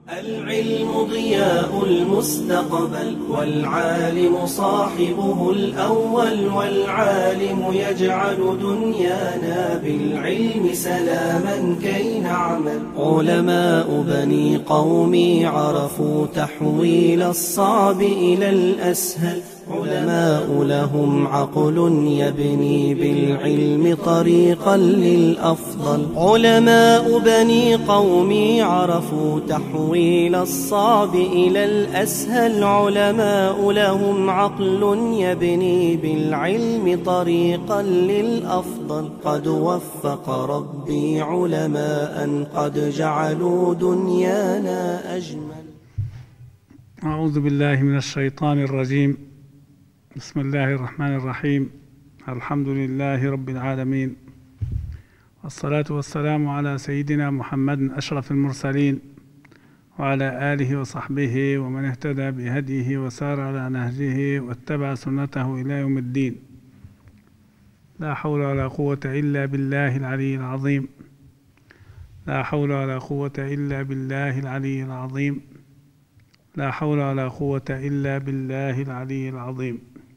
العلم ضياء المستقبل والعالم صاحبه الأول، والعالم يجعل دنيانا بالعلم سلاما كي نعمل. علماء بني قومي عرفوا تحويل الصعب إلى الأسهل، علماء لهم عقل يبني بالعلم طريقا للأفضل. علماء بني قومي عرفوا تحويل الصعب إلى الأسهل، علماء لهم عقل يبني بالعلم طريقا للأفضل. قد وفق ربي علماء قد جعلوا دنيانا أجمل. أعوذ بالله من الشيطان الرجيم. بسم الله الرحمن الرحيم. الحمد لله رب العالمين، والصلاة والسلام على سيدنا محمد أشرف المرسلين، وعلى آله وصحبه ومن اهتدى بهديه وسار على نهجه واتبع سنته إلى يوم الدين. لا حول ولا قوة إلا بالله العلي العظيم. لا حول ولا قوة إلا بالله العلي العظيم. لا حول ولا قوة إلا بالله العلي العظيم.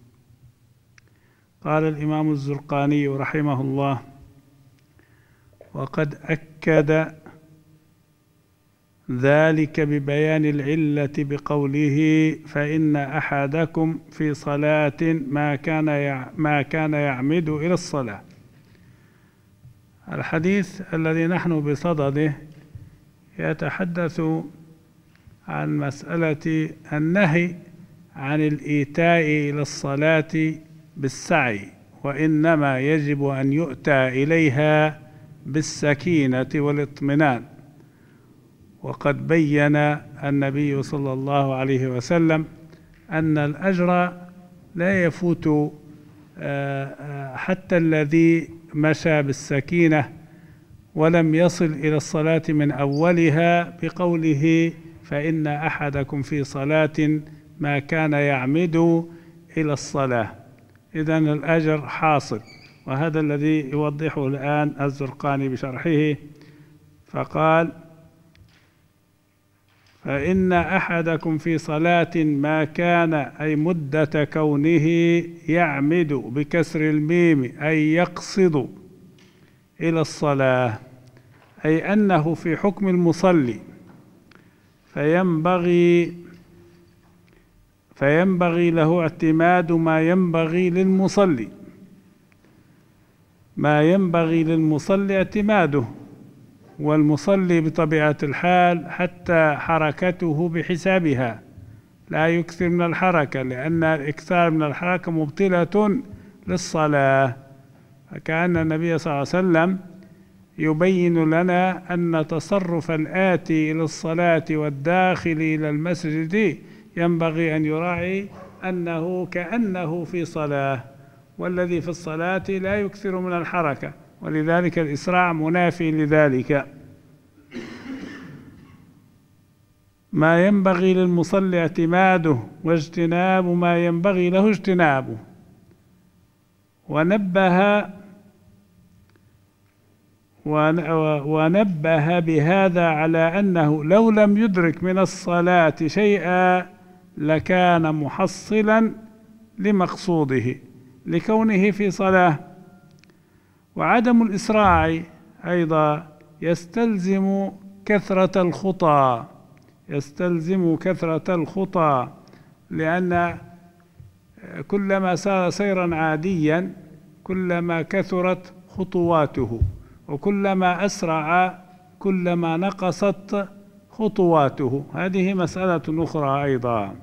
قال الإمام الزرقاني رحمه الله: وقد أكد ذلك ببيان العلة بقوله: فإن أحدكم في صلاة ما كان يعمد إلى الصلاة. الحديث الذي نحن بصدده يتحدث عن مسألة النهي عن الإيتاء إلى الصلاة بالسعي، وإنما يجب أن يؤتى إليها بالسكينة والاطمئنان. وقد بين النبي صلى الله عليه وسلم أن الأجر لا يفوت حتى الذي مشى بالسكينة ولم يصل إلى الصلاة من أولها، بقوله: فإن أحدكم في صلاة ما كان يعمد إلى الصلاة. إذن الأجر حاصل، وهذا الذي يوضحه الآن الزرقاني بشرحه، فقال: فإن أحدكم في صلاة ما كان، أي مدة كونه يعمد بكسر الميم، أي يقصد إلى الصلاة، أي أنه في حكم المصلي، فينبغي له اعتماد ما ينبغي للمصلي، ما ينبغي للمصلي اعتماده. والمصلي بطبيعة الحال حتى حركته بحسابها، لا يكثر من الحركة، لأن الإكثار من الحركة مبطلة للصلاة. فكأن النبي صلى الله عليه وسلم يبين لنا أن تصرف الآتي إلى الصلاة والداخل إلى المسجد ينبغي أن يراعي أنه كأنه في صلاة، والذي في الصلاة لا يكثر من الحركة، ولذلك الإسراع منافي لذلك. ما ينبغي للمصلي اعتماده، واجتناب ما ينبغي له اجتنابه. ونبه بهذا على أنه لو لم يدرك من الصلاة شيئا لكان محصلا لمقصوده لكونه في صلاة. وعدم الإسراع أيضا يستلزم كثرة الخطى، لأن كلما سار سيرا عاديا كلما كثرت خطواته، وكلما أسرع كلما نقصت خطواته. هذه مسألة أخرى أيضا.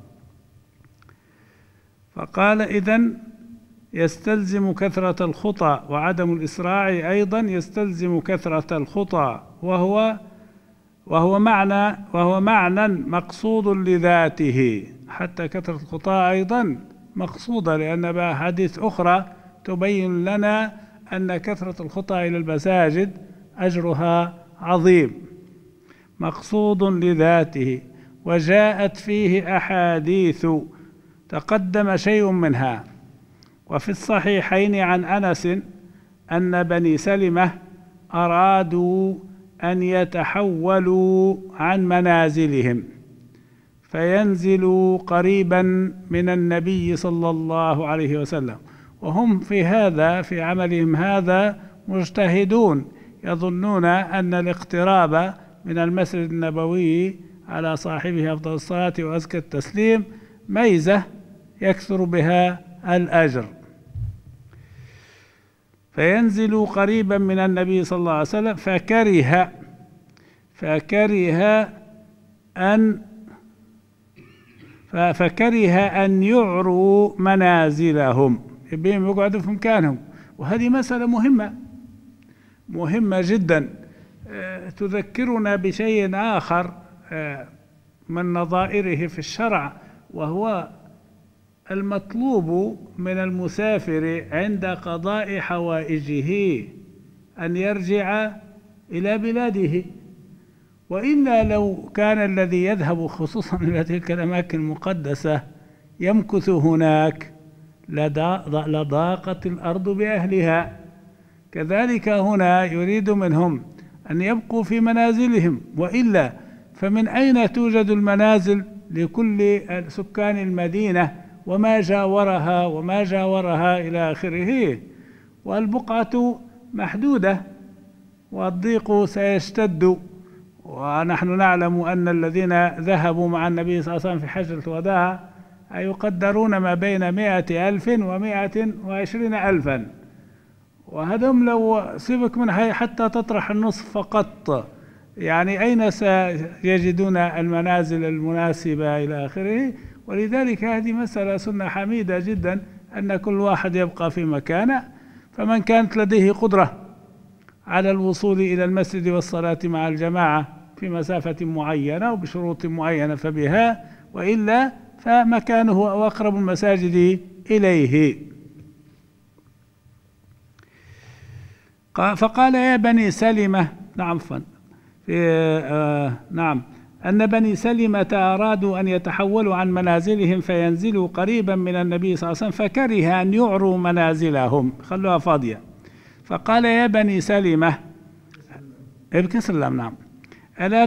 فقال: إذن يستلزم كثرة الخطى، وعدم الإسراع أيضا يستلزم كثرة الخطى، وهو معنى مقصود لذاته. حتى كثرة الخطى أيضا مقصودة، لأن بها حديث أخرى تبين لنا أن كثرة الخطى إلى المساجد أجرها عظيم، مقصود لذاته. وجاءت فيه أحاديث تقدم شيء منها. وفي الصحيحين عن أنس أن بني سلمة أرادوا أن يتحولوا عن منازلهم فينزلوا قريبا من النبي صلى الله عليه وسلم، وهم في هذا في عملهم هذا مجتهدون، يظنون أن الاقتراب من المسجد النبوي على صاحبه أفضل الصلاة وأزكى التسليم ميزة يكثر بها الأجر. فينزلوا قريبا من النبي صلى الله عليه وسلم فكره أن يعروا منازلهم، يبين يقعدوا في مكانهم. وهذه مسألة مهمة جدا، تذكرنا بشيء آخر من نظائره في الشرع، وهو المطلوب من المسافر عند قضاء حوائجه أن يرجع إلى بلاده، وإلا لو كان الذي يذهب خصوصا إلى تلك الأماكن المقدسة يمكث هناك لضاقت الأرض بأهلها. كذلك هنا يريد منهم أن يبقوا في منازلهم، وإلا فمن أين توجد المنازل لكل سكان المدينة وما جاورها إلى آخره، والبقعة محدودة والضيق سيشتد. ونحن نعلم أن الذين ذهبوا مع النبي صلى الله عليه وسلم في حجة الوداع يقدرون ما بين 100,000 و120,000، وهذم لو سيبك من حتى تطرح النصف فقط، يعني أين سيجدون المنازل المناسبة إلى آخره؟ ولذلك هذه مسألة سنة حميدة جدا أن كل واحد يبقى في مكانه. فمن كانت لديه قدرة على الوصول إلى المسجد والصلاة مع الجماعة في مسافة معينة وبشروط معينة فبها، وإلا فمكانه أو أقرب المساجد إليه. فقال يا بني سلمة، أن بني سلمة أرادوا أن يتحولوا عن منازلهم فينزلوا قريبا من النبي صلى الله عليه وسلم فكره أن يعروا منازلهم، خلوها فاضية. فقال يا بني سلمة بكسر اللام ألا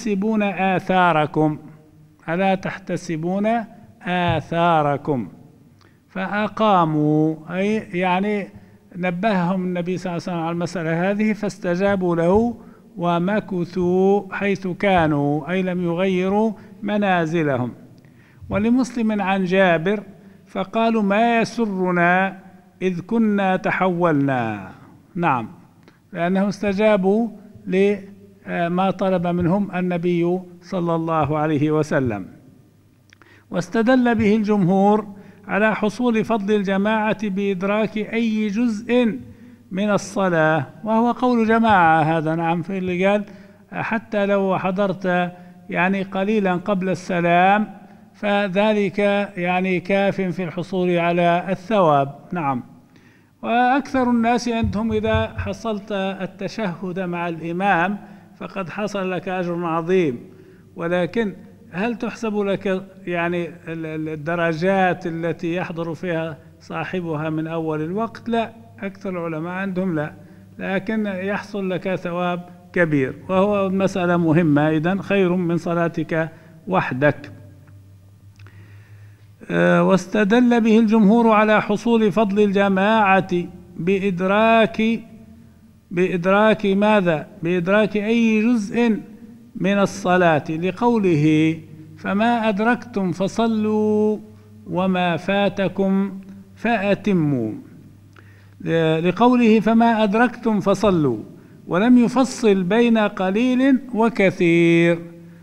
تحتسبون آثاركم فأقاموا، أي يعني نبههم النبي صلى الله عليه وسلم على المسألة هذه فاستجابوا له ومكثوا حيث كانوا، أي لم يغيروا منازلهم. ولمسلم عن جابر فقالوا ما يسرنا إذ كنا تحولنا، لأنهم استجابوا لما طلب منهم النبي صلى الله عليه وسلم. واستدل به الجمهور على حصول فضل الجماعة بإدراك أي جزء من الصلاة، وهو قول جماعة هذا في اللي قال حتى لو حضرت يعني قليلا قبل السلام فذلك يعني كاف في الحصول على الثواب. وأكثر الناس عندهم إذا حصلت التشهد مع الإمام فقد حصل لك أجر عظيم، ولكن هل تحسب لك يعني الدرجات التي يحضر فيها صاحبها من أول الوقت؟ لا، أكثر العلماء عندهم لا، لكن يحصل لك ثواب كبير، وهو مسألة مهمة، إذن خير من صلاتك وحدك. واستدل به الجمهور على حصول فضل الجماعة بإدراك ماذا؟ بإدراك أي جزء من الصلاة، لقوله فما أدركتم فصلوا وما فاتكم فأتموا، لقوله فما أدركتم فصلوا، ولم يفصل بين قليل وكثير.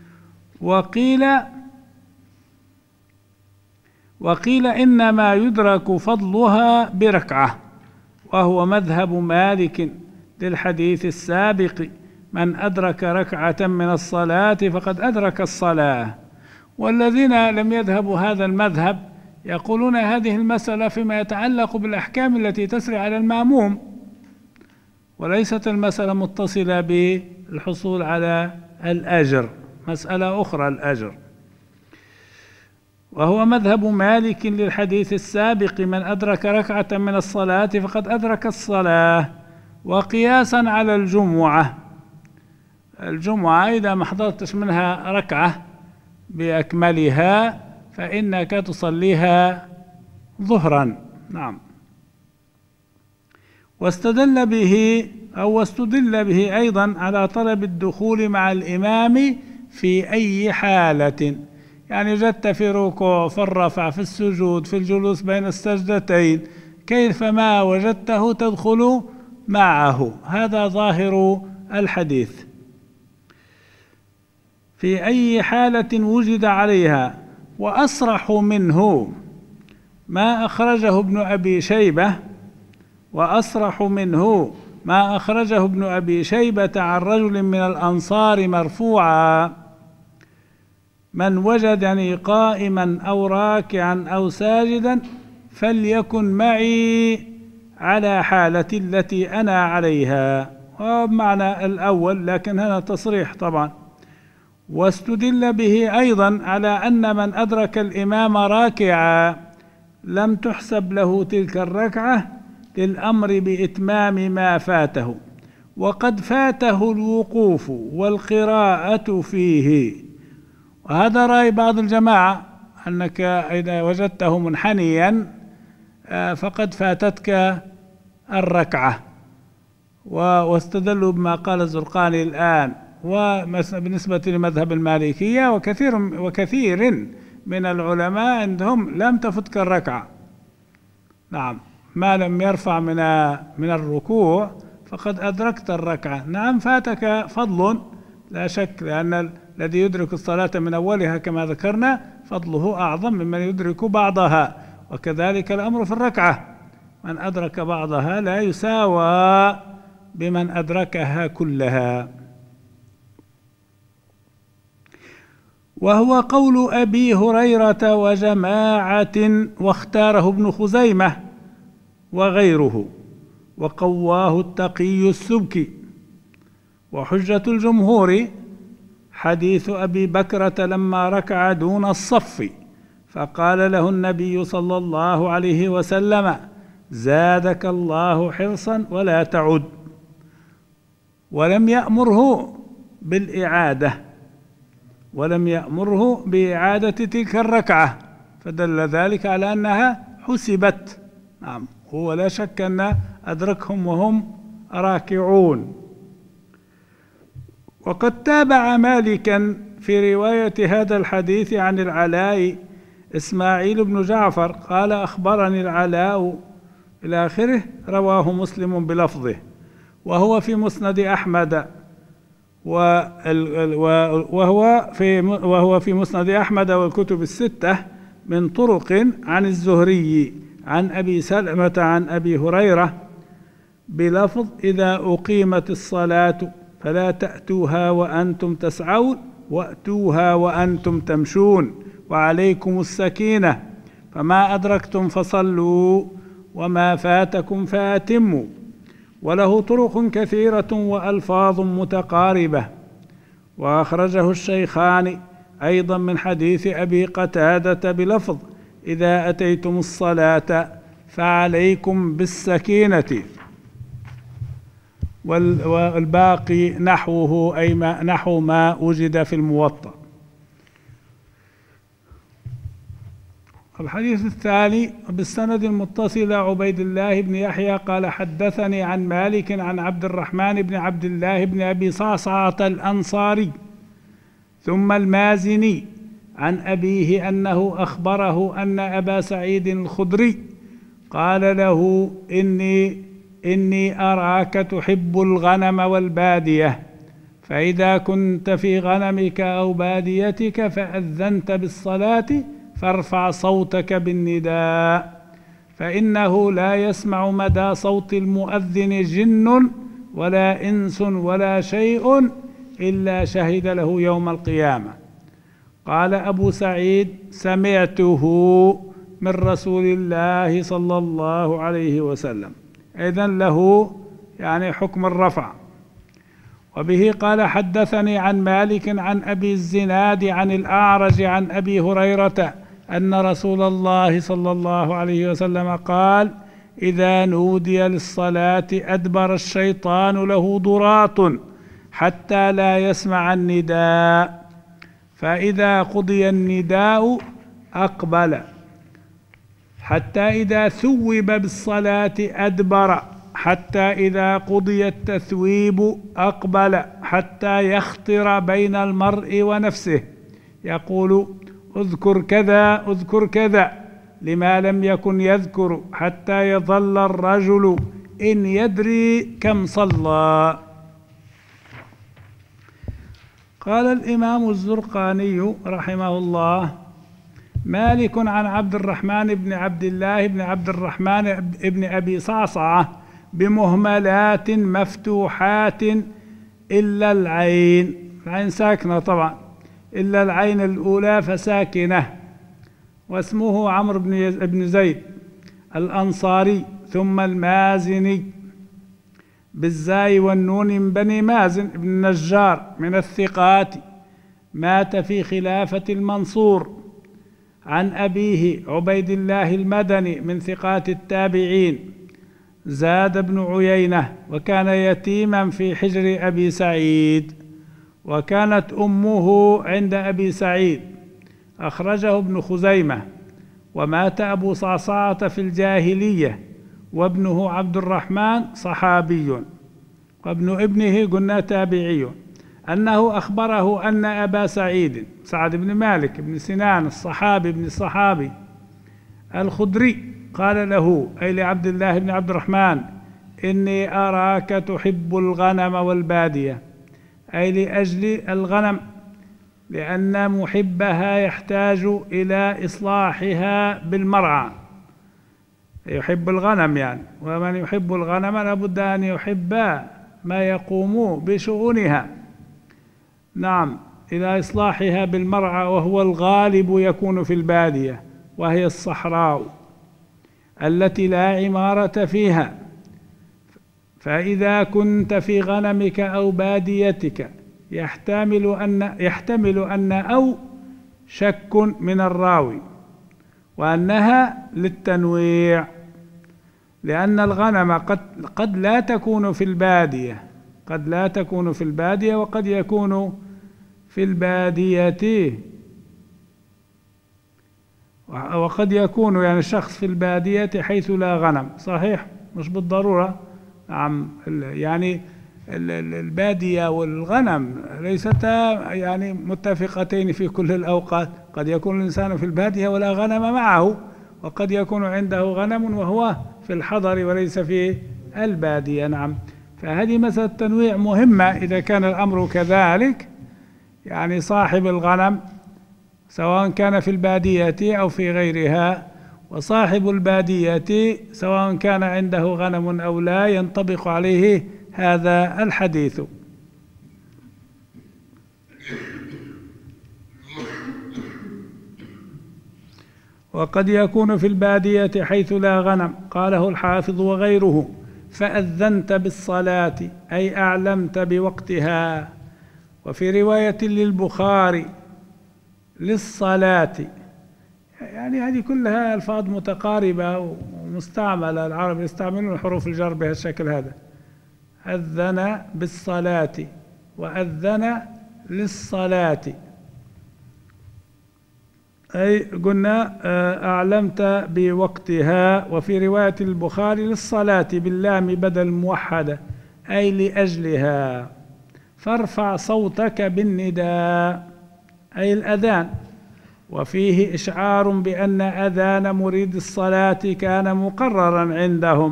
وقيل إنما يدرك فضلها بركعة، وهو مذهب مالك للحديث السابق من أدرك ركعة من الصلاة فقد أدرك الصلاة. والذين لم يذهبوا هذا المذهب يقولون هذه المسألة فيما يتعلق بالأحكام التي تسري على المأموم، وليست المسألة متصلة بالحصول على الأجر، مسألة أخرى الأجر. وهو مذهب مالك للحديث السابق من أدرك ركعة من الصلاة فقد أدرك الصلاة، وقياسا على الجمعة. الجمعة إذا ما حضرتش منها ركعة بأكملها فإنك تصليها ظهرا. نعم. واستدل به أيضا على طلب الدخول مع الإمام في أي حالة، يعني وجدت في ركوع، في الرفع، في السجود، في الجلوس بين السجدتين، كيفما وجدته تدخل معه، هذا ظاهر الحديث. في أي حالة وجد عليها. وأصرح منه ما أخرجه ابن أبي شيبة عن رجل من الأنصار مرفوعا: من وجدني قائما أو راكعا أو ساجدا فليكن معي على حالة التي أنا عليها. ومعنى الأول، لكن هنا تصريح طبعا. واستدل به أيضا على أن من أدرك الإمام راكعا لم تحسب له تلك الركعة للأمر بإتمام ما فاته، وقد فاته الوقوف والقراءة فيه. وهذا رأي بعض الجماعة، أنك إذا وجدته منحنيا فقد فاتتك الركعة، واستدلوا بما قال الزرقاني الآن. وبالنسبة لمذهب المالكية وكثير من العلماء عندهم لم تفتك الركعة. نعم، ما لم يرفع من الركوع فقد أدركت الركعة. نعم، فاتك فضل لا شك، لأن الذي يدرك الصلاة من أولها كما ذكرنا فضله أعظم ممن يدرك بعضها، وكذلك الأمر في الركعة، من أدرك بعضها لا يساوى بمن أدركها كلها. وهو قول أبي هريرة وجماعة، واختاره ابن خزيمة وغيره، وقواه التقي السبكي. وحجة الجمهور حديث أبي بكرة لما ركع دون الصف فقال له النبي صلى الله عليه وسلم: زادك الله حرصا ولا تعد، ولم يأمره بإعادة تلك الركعة، فدل ذلك على أنها حسبت. نعم، هو لا شك أن أدركهم وهم راكعون. وقد تابع مالكا في رواية هذا الحديث عن العلاء إسماعيل بن جعفر قال: أخبرني العلاء إلى آخره، رواه مسلم بلفظه، وهو في مسند أحمد، وهو في مسند أحمد والكتب الستة من طرق عن الزهري عن أبي سلمة عن أبي هريرة بلفظ: إذا أقيمت الصلاة فلا تأتوها وأنتم تسعون، وأتوها وأنتم تمشون، وعليكم السكينة، فما أدركتم فصلوا وما فاتكم فأتموا. وله طرق كثيرة وألفاظ متقاربة. وأخرجه الشيخان أيضا من حديث أبي قتادة بلفظ: إذا أتيتم الصلاة فعليكم بالسكينة. والباقي نحوه، أي نحو ما وجد في الموطأ. الحديث الثاني بالسند المتصل: عبيد الله بن يحيى قال: حدثني عن مالك عن عبد الرحمن بن عبد الله بن أبي صعصعة الأنصاري ثم المازني عن أبيه أنه أخبره أن أبا سعيد الخدري قال له: إني أراك تحب الغنم والبادية، فإذا كنت في غنمك أو باديتك فأذنت بالصلاة فارفع صوتك بالنداء، فإنه لا يسمع مدى صوت المؤذن جن ولا إنس ولا شيء إلا شهد له يوم القيامة. قال أبو سعيد: سمعته من رسول الله صلى الله عليه وسلم. إذن له يعني حكم الرفع. وبه قال: حدثني عن مالك عن أبي الزناد عن الأعرج عن أبي هريرة أن رسول الله صلى الله عليه وسلم قال: إذا نودي للصلاة أدبر الشيطان له ضراط حتى لا يسمع النداء، فإذا قضي النداء أقبل، حتى إذا ثوب بالصلاة أدبر، حتى إذا قضي التثويب أقبل، حتى يخطر بين المرء ونفسه يقول اذكر كذا اذكر كذا لما لم يكن يذكر، حتى يظل الرجل إن يدري كم صلى. قال الإمام الزرقاني رحمه الله: مالك عن عبد الرحمن بن عبد الله بن عبد الرحمن بن أبي صعصعة بمهملات مفتوحات إلا العين، العين ساكنة طبعا، إلا العين الأولى فساكنة، واسمه عمرو بن زيد الأنصاري، ثم المازني بالزاي والنون من بني مازن بن النجار من الثقات، مات في خلافة المنصور، عن أبيه عبيد الله المدني من ثقات التابعين، زاد بن عيينة، وكان يتيما في حجر أبي سعيد، وكانت أمه عند أبي سعيد، أخرجه ابن خزيمة. ومات أبو صعصعة في الجاهلية، وابنه عبد الرحمن صحابي، وابن ابنه قلنا تابعي، أنه أخبره أن أبا سعيد سعد بن مالك بن سنان الصحابي بن الصحابي الخدري قال له، أي لعبد الله بن عبد الرحمن: إني أراك تحب الغنم والبادية، أي لأجل الغنم، لأن محبها يحتاج إلى إصلاحها بالمرعى، يحب الغنم يعني، ومن يحب الغنم لابد أن يحب ما يقوم بشؤونها، نعم، إلى إصلاحها بالمرعى، وهو الغالب يكون في البادية، وهي الصحراء التي لا عمارة فيها. فإذا كنت في غنمك أو باديتك يحتمل أن أو شك من الراوي، وأنها للتنويع، لأن الغنم قد لا تكون في البادية، قد لا تكون في البادية، وقد يكون في البادية، وقد يكون يعني الشخص في البادية حيث لا غنم، صحيح، مش بالضرورة، نعم، يعني البادية والغنم ليستا يعني متفقتين في كل الأوقات، قد يكون الإنسان في البادية ولا غنم معه، وقد يكون عنده غنم وهو في الحضر وليس في البادية، نعم. فهذه مسألة تنويع مهمة إذا كان الأمر كذلك، يعني صاحب الغنم سواء كان في البادية أو في غيرها، وصاحب البادية سواء كان عنده غنم أو لا، ينطبق عليه هذا الحديث. وقد يكون في البادية حيث لا غنم، قاله الحافظ وغيره: فأذنت بالصلاة، أي أعلمت بوقتها. وفي رواية للبخاري للصلاة، يعني هذه كلها ألفاظ متقاربة ومستعملة، العرب يستعملون حروف الجر بهالشكل هذا، أذن بالصلاة وأذن للصلاة، أي قلنا أعلمت بوقتها. وفي رواية البخاري للصلاة باللام بدل موحدة، أي لأجلها. فارفع صوتك بالنداء، أي الأذان. وفيه إشعار بأن أذان مريد الصلاة كان مقررا عندهم،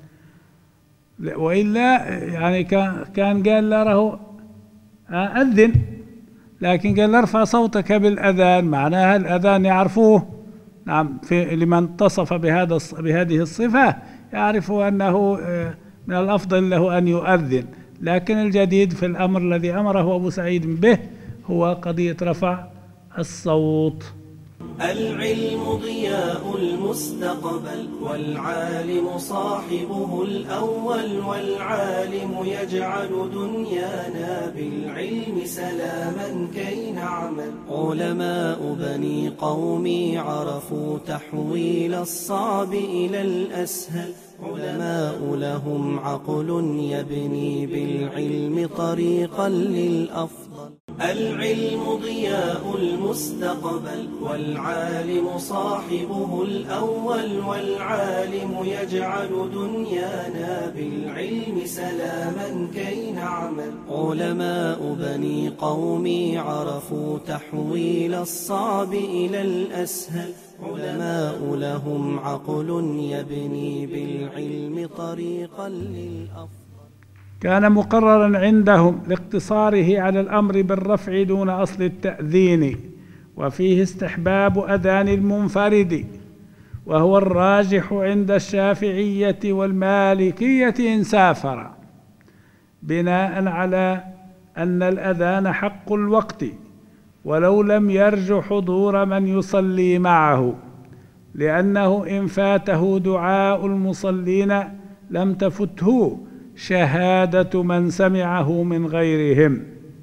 وإلا يعني كان قال له أذن، لكن قال ارفع صوتك بالأذان، معناها الأذان يعرفوه، نعم، لمن اتصف بهذه الصفة يعرفوا أنه من الأفضل له أن يؤذن. لكن الجديد في الأمر الذي أمره أبو سعيد به هو قضية رفع الصوت. العلم ضياء المستقبل والعالم صاحبه الأول، والعالم يجعل دنيانا بالعلم سلاما كي نعمل. علماء بني قومي عرفوا تحويل الصعب إلى الأسهل، علماء لهم عقل يبني بالعلم طريقا للأفضل. العلم ضياء المستقبل والعالم صاحبه الأول، والعالم يجعل دنيانا بالعلم سلاما كي نعمل. علماء بني قومي عرفوا تحويل الصعب إلى الأسهل، علماء لهم عقل يبني بالعلم طريقا للأفضل. كان مقررا عندهم لاقتصاره على الأمر بالرفع دون أصل التأذين، وفيه استحباب أذان المنفرد، وهو الراجح عند الشافعية والمالكية إن سافر، بناء على أن الأذان حق الوقت ولو لم يرج حضور من يصلي معه، لأنه إن فاته دعاء المصلين لم تفته شهادة من سمعه من غيرهم.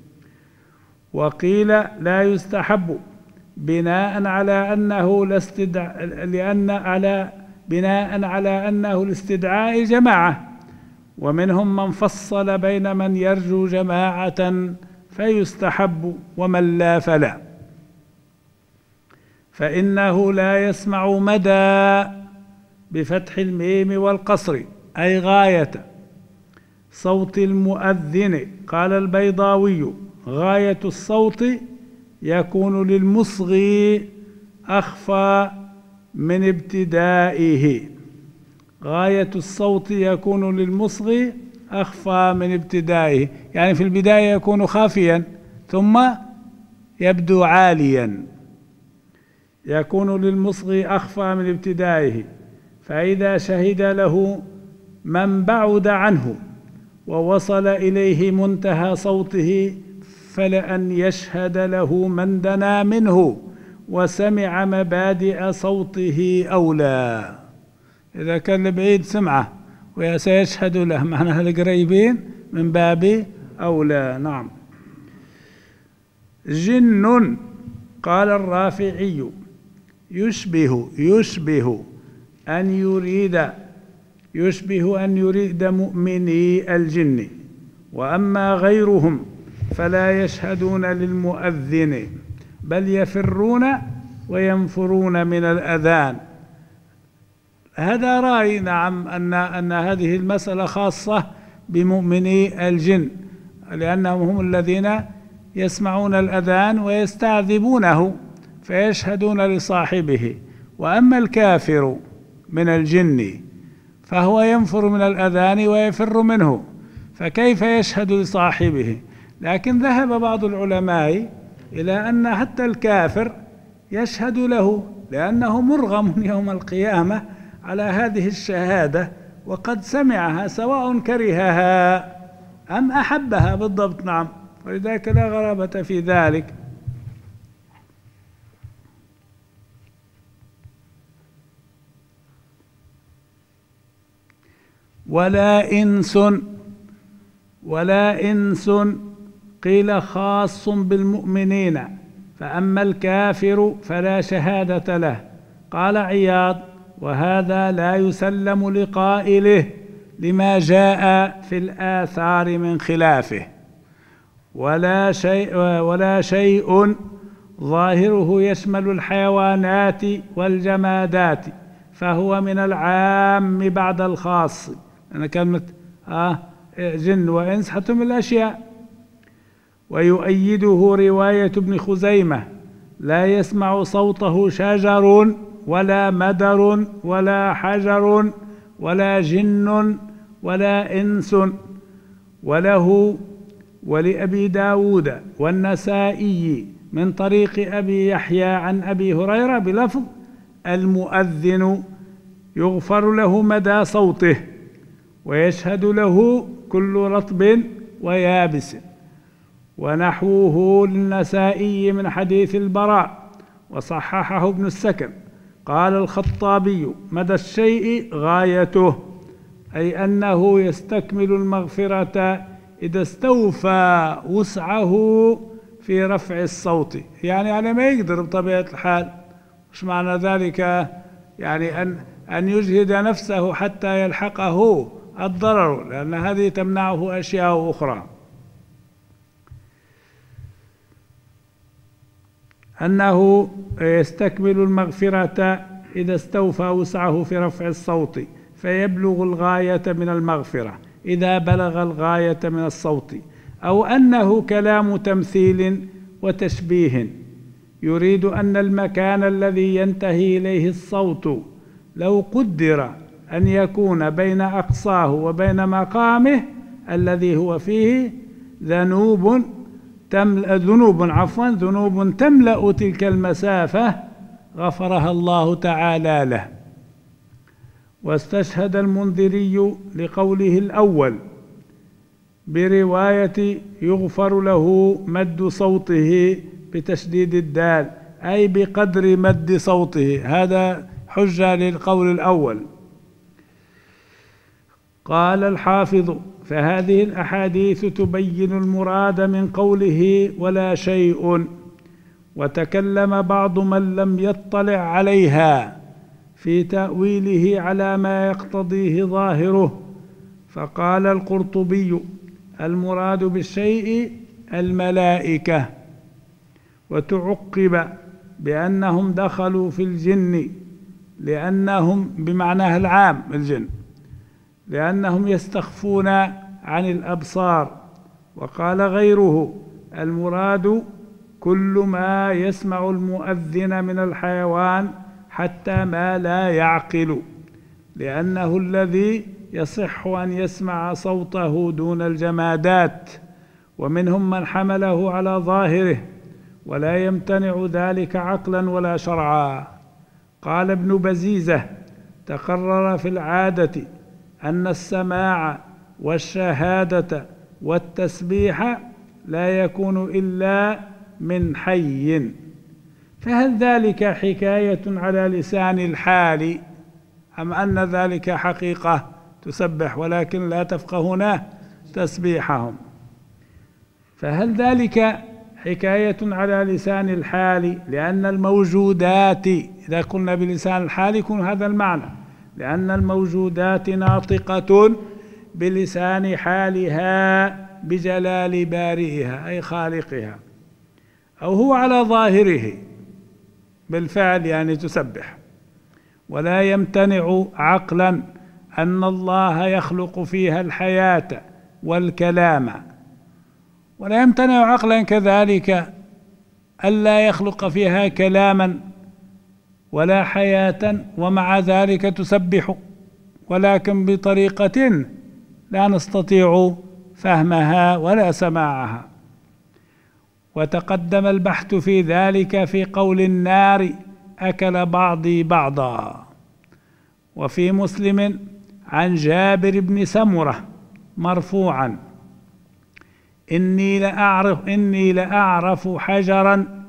وقيل لا يستحب بناء على أنه لاستدعاء جماعة، ومنهم من فصل بين من يرجو جماعة فيستحب ومن لا فلا، فإنه لا يسمع مدى بفتح الميم والقصر أي غاية صوت المؤذن. قال البيضاوي: غاية الصوت يكون للمصغي أخفى من ابتدائه. غاية الصوت يكون للمصغي أخفى من ابتدائه، يعني في البداية يكون خافيا ثم يبدو عاليا. يكون للمصغي أخفى من ابتدائه، فإذا شهد له من بعد عنه ووصل إليه منتهى صوته فلأن يشهد له من دنا منه وسمع مبادئ صوته أولى. إذا كان البعيد سمعه وسيشهد له، معناها القريبين من باب أولى. نعم. جن، قال الرافعي: يشبه أن يريد مؤمني الجن، وأما غيرهم فلا يشهدون للمؤذن بل يفرون وينفرون من الأذان. هذا رأي، نعم، أن هذه المسألة خاصة بمؤمني الجن، لأنهم هم الذين يسمعون الأذان ويستعذبونه فيشهدون لصاحبه. وأما الكافر من الجن فهو ينفر من الأذان ويفر منه، فكيف يشهد لصاحبه؟ لكن ذهب بعض العلماء إلى أن حتى الكافر يشهد له، لأنه مرغم يوم القيامة على هذه الشهادة، وقد سمعها سواء كرهها أم أحبها بالضبط. نعم، ولذلك لا غرابة في ذلك. ولا إنس قيل خاص بالمؤمنين، فأما الكافر فلا شهادة له. قال عياض: وهذا لا يسلم لقائله لما جاء في الآثار من خلافه، ولا شيء ظاهره يشمل الحيوانات والجمادات، فهو من العام بعد الخاص. أنا كلمة جن وإنس حتم الأشياء. ويؤيده رواية ابن خزيمة: لا يسمع صوته شجر ولا مدر ولا حجر ولا جن ولا إنس. وله ولأبي داود والنسائي من طريق أبي يحيى عن أبي هريرة بلفظ: المؤذن يغفر له مدى صوته ويشهد له كل رطب ويابس. ونحوه للنسائي من حديث البراء: وصححه ابن السكن. قال الخطابي: مدى الشيء غايته، أي أنه يستكمل المغفرة إذا استوفى وسعه في رفع الصوت، يعني على ما يقدر بطبيعة الحال. مش معنى ذلك يعني أن يجهد نفسه حتى يلحقه الضرر، لأن هذه تمنعه أشياء أخرى. أنه يستكمل المغفرة إذا استوفى وسعه في رفع الصوت، فيبلغ الغاية من المغفرة إذا بلغ الغاية من الصوت، أو أنه كلام تمثيل وتشبيه يريد أن المكان الذي ينتهي إليه الصوت لو قدر أن يكون بين أقصاه وبين مقامه الذي هو فيه ذنوب تملأ تلك المسافة غفرها الله تعالى له. واستشهد المنذري لقوله الأول برواية يغفر له مد صوته بتشديد الدال، أي بقدر مد صوته، هذا حجة للقول الأول. قال الحافظ: فهذه الأحاديث تبين المراد من قوله ولا شيء. وتكلم بعض من لم يطلع عليها في تأويله على ما يقتضيه ظاهره، فقال القرطبي: المراد بالشيء الملائكة. وتعقب بأنهم دخلوا في الجن لأنهم بمعناه العام الجن، لأنهم يستخفون عن الأبصار. وقال غيره: المراد كل ما يسمع المؤذن من الحيوان حتى ما لا يعقل، لأنه الذي يصح أن يسمع صوته دون الجمادات، ومنهم من حمله على ظاهره ولا يمتنع ذلك عقلا ولا شرعا. قال ابن بزيزة: تقرر في العادة أن السماع والشهادة والتسبيح لا يكون إلا من حي، فهل ذلك حكاية على لسان الحال أم أن ذلك حقيقة تسبح ولكن لا تفقهون تسبيحهم؟ فهل ذلك حكاية على لسان الحال، لأن الموجودات، إذا قلنا بلسان الحال يكون هذا المعنى، لأن الموجودات ناطقة بلسان حالها بجلال بارئها أي خالقها، أو هو على ظاهره بالفعل يعني تسبح. ولا يمتنع عقلا أن الله يخلق فيها الحياة والكلام، ولا يمتنع عقلا كذلك ألا يخلق فيها كلاما ولا حياة ومع ذلك تسبح، ولكن بطريقة لا نستطيع فهمها ولا سماعها. وتقدم البحث في ذلك في قول النار أكل بعضي بعضا. وفي مسلم عن جابر بن سمرة مرفوعا: إني لأعرف حجرا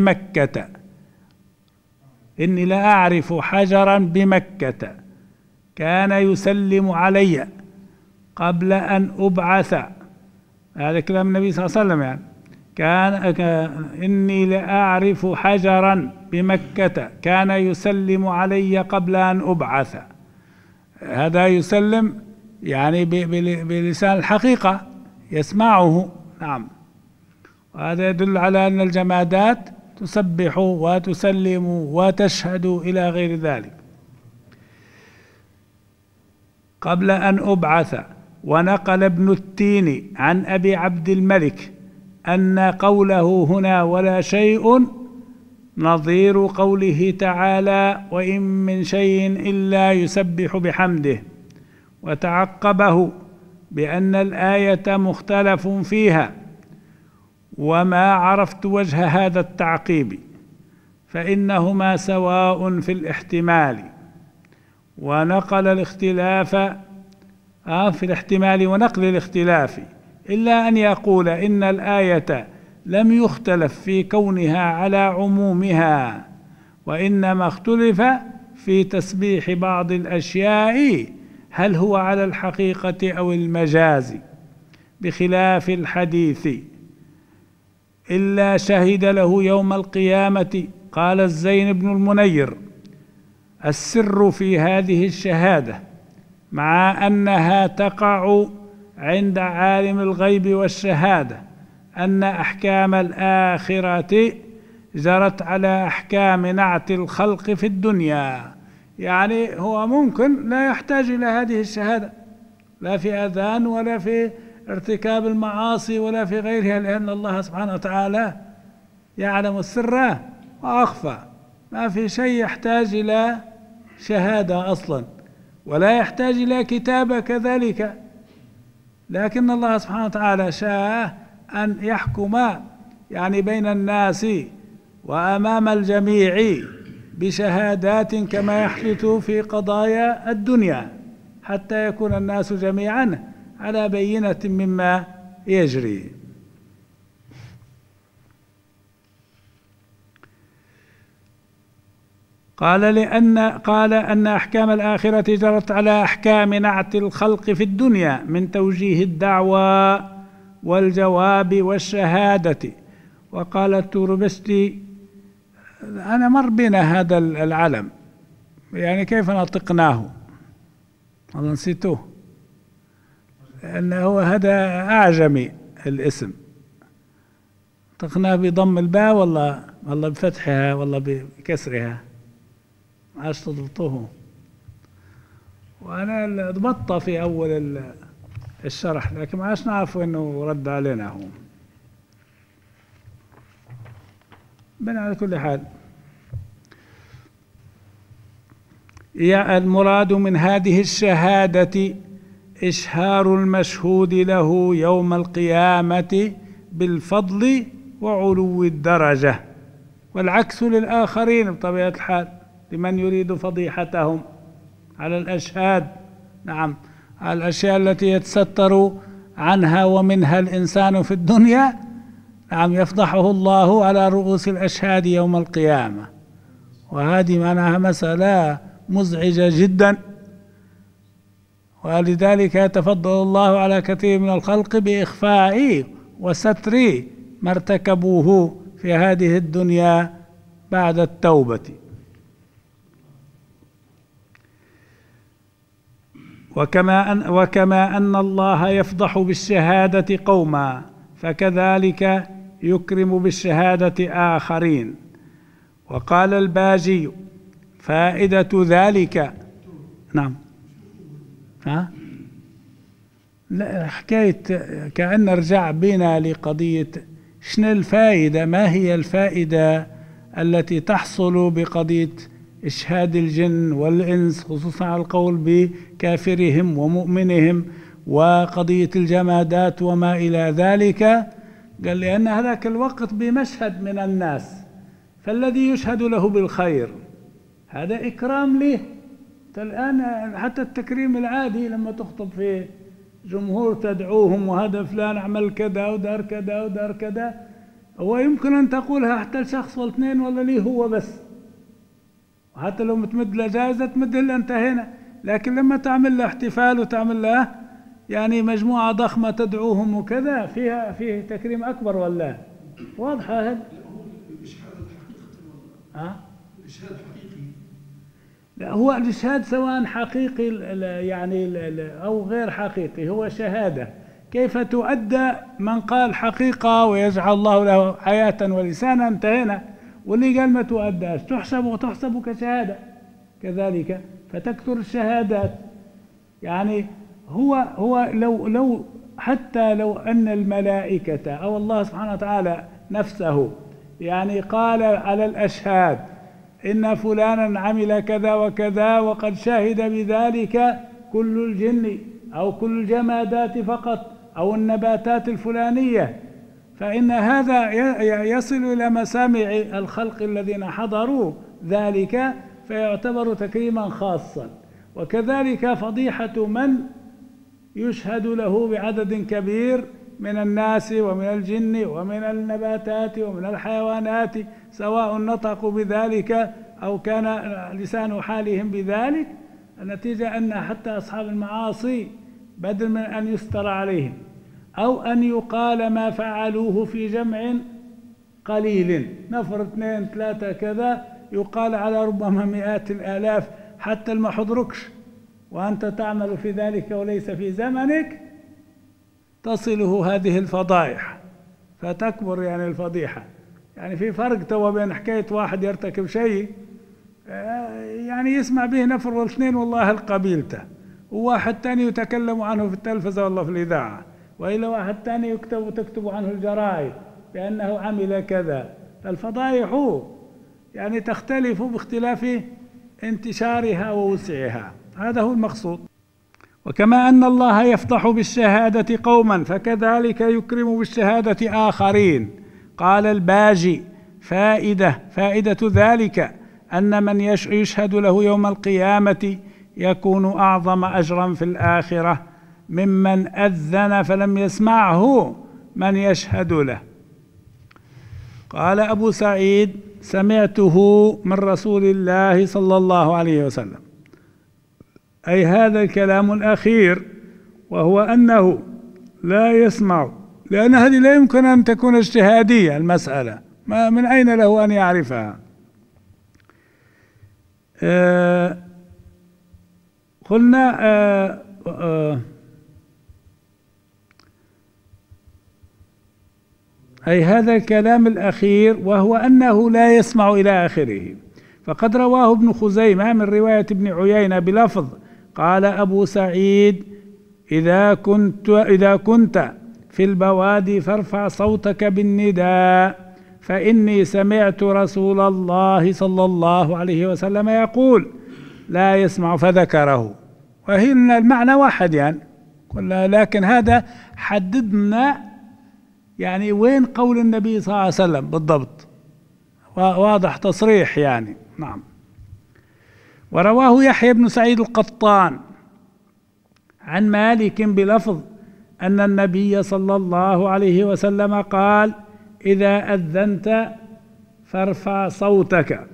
بمكة كان يسلم علي قبل أن أبعث. هذا كلام النبي صلى الله عليه وسلم، يعني إني لأعرف حجرا بمكة كان يسلم علي قبل أن أبعث. هذا يسلم يعني بلسان الحقيقة يسمعه، نعم. وهذا يدل على أن الجمادات تسبح وتسلم وتشهد إلى غير ذلك. قبل أن أبعث. ونقل ابن التين عن أبي عبد الملك أن قوله هنا ولا شيء نظير قوله تعالى: وإن من شيء إلا يسبح بحمده. وتعقبه بأن الآية مختلف فيها، وما عرفت وجه هذا التعقيب، فإنهما سواء في الاحتمال. ونقل الاختلاف في الاحتمال ونقل الاختلاف، إلا أن يقول إن الآية لم يختلف في كونها على عمومها وإنما اختلف في تسبيح بعض الأشياء هل هو على الحقيقة أو المجاز، بخلاف الحديث إلا شهد له يوم القيامة. قال الزين بن المنير: السر في هذه الشهادة مع أنها تقع عند عالم الغيب والشهادة أن أحكام الآخرة جرت على أحكام نعت الخلق في الدنيا. يعني هو ممكن لا يحتاج إلى هذه الشهادة، لا في أذان ولا في ارتكاب المعاصي ولا في غيرها، لأن الله سبحانه وتعالى يعلم السر وأخفى، ما في شيء يحتاج إلى شهادة أصلا، ولا يحتاج إلى كتابة كذلك. لكن الله سبحانه وتعالى شاء أن يحكم يعني بين الناس وأمام الجميع بشهادات كما يحدث في قضايا الدنيا، حتى يكون الناس جميعا على بينة مما يجري. قال أن أحكام الآخرة جرت على أحكام نعت الخلق في الدنيا من توجيه الدعوى والجواب والشهادة. وقال التوربستي: أنا مر بنا هذا العلم، يعني كيف نطقناه؟ والله نسيتوه، لأنه هذا أعجمي الاسم، نطقناه بضم الباء والله بفتحها والله بكسرها، عاش تضبطوه. وأنا ضبطت في أول الشرح، لكن ما عاش نعرف إنه رد علينا هو. بل على كل حال، المراد من هذه الشهادة إشهار المشهود له يوم القيامة بالفضل وعلو الدرجة، والعكس للآخرين بطبيعة الحال، لمن يريد فضيحتهم على الأشهاد. نعم، على الأشياء التي يتستر عنها ومنها الإنسان في الدنيا، نعم، يفضحه الله على رؤوس الأشهاد يوم القيامة. وهذه معناها مسألة مزعجة جدا، ولذلك يتفضل الله على كثير من الخلق بإخفاء وستر ما ارتكبوه في هذه الدنيا بعد التوبة. وكما أن الله يفضح بالشهادة قوما، فكذلك يكرم بالشهادة آخرين. وقال الباجي: فائدة ذلك. نعم، لا، حكاية كأن رجع بنا لقضية شنو الفائدة، ما هي الفائدة التي تحصل بقضية إشهاد الجن والإنس، خصوصا على القول بكافرهم ومؤمنهم، وقضية الجمادات وما إلى ذلك. قال: لأن هذاك الوقت بمشهد من الناس، فالذي يشهد له بالخير هذا إكرام له. الآن حتى التكريم العادي لما تخطب في جمهور تدعوهم وهذا فلان عمل كذا ودار كذا ودار كذا، هو يمكن أن تقولها حتى لشخص ولا اثنين ولا ليه هو بس، وحتى لو متمد له جائزة تمد له أنت هنا. لكن لما تعمل له احتفال وتعمل له يعني مجموعة ضخمة تدعوهم وكذا، فيه تكريم أكبر ولا واضحة هذا؟ الإشهاد حقيقي. لا، هو الإشهاد سواء حقيقي يعني أو غير حقيقي، هو شهادة. كيف تؤدى؟ من قال حقيقة ويجعل الله له حياة ولسانا انتهينا، واللي قال ما تؤداش تحسب كشهادة كذلك، فتكثر الشهادات. يعني هو لو حتى لو أن الملائكة أو الله سبحانه وتعالى نفسه يعني قال على الأشهاد إن فلانا عمل كذا وكذا وقد شهد بذلك كل الجن أو كل الجمادات فقط أو النباتات الفلانية، فإن هذا يصل إلى مسامع الخلق الذين حضروا ذلك، فيعتبر تكريما خاصا. وكذلك فضيحة من يشهد له بعدد كبير من الناس ومن الجن ومن النباتات ومن الحيوانات، سواء نطقوا بذلك أو كان لسان حالهم بذلك، النتيجة أن حتى أصحاب المعاصي بدل من أن يستر عليهم أو أن يقال ما فعلوه في جمع قليل، نفر 2 3 كذا، يقال على ربما مئات الآلاف حتى ما حضركش وأنت تعمل في ذلك وليس في زمنك، تصله هذه الفضائح فتكبر يعني الفضيحة. يعني في فرق توا بين حكاية واحد يرتكب شيء يعني يسمع به نفر واثنين والله القبيلته، وواحد تاني يتكلم عنه في التلفزة والله في الإذاعة، وإلى واحد تاني تكتب عنه الجرائد بأنه عمل كذا. الفضائح يعني تختلف باختلاف انتشارها ووسعها، هذا هو المقصود. وكما أن الله يفضح بالشهادة قوما فكذلك يكرم بالشهادة آخرين. قال الباجي: فائدة ذلك أن من يشهد له يوم القيامة يكون أعظم أجرا في الآخرة ممن أذن فلم يسمعه من يشهد له. قال أبو سعيد: سمعته من رسول الله صلى الله عليه وسلم، أي هذا الكلام الأخير، وهو أنه لا يسمع، لأن هذه لا يمكن أن تكون اجتهادية المسألة، ما من أين له أن يعرفها؟ قلنا أي هذا الكلام الأخير، وهو أنه لا يسمع إلى آخره. فقد رواه ابن خزيمة من رواية ابن عيينة بلفظ: قال أبو سعيد: إذا كنت في البوادي فارفع صوتك بالنداء، فإني سمعت رسول الله صلى الله عليه وسلم يقول: لا يسمع، فذكره. وهي المعنى واحد يعني، لكن هذا حددنا يعني وين قول النبي صلى الله عليه وسلم بالضبط، واضح تصريح يعني. نعم. ورواه يحيى بن سعيد القطان عن مالك بلفظ أن النبي صلى الله عليه وسلم قال: إذا أذنت فارفع صوتك،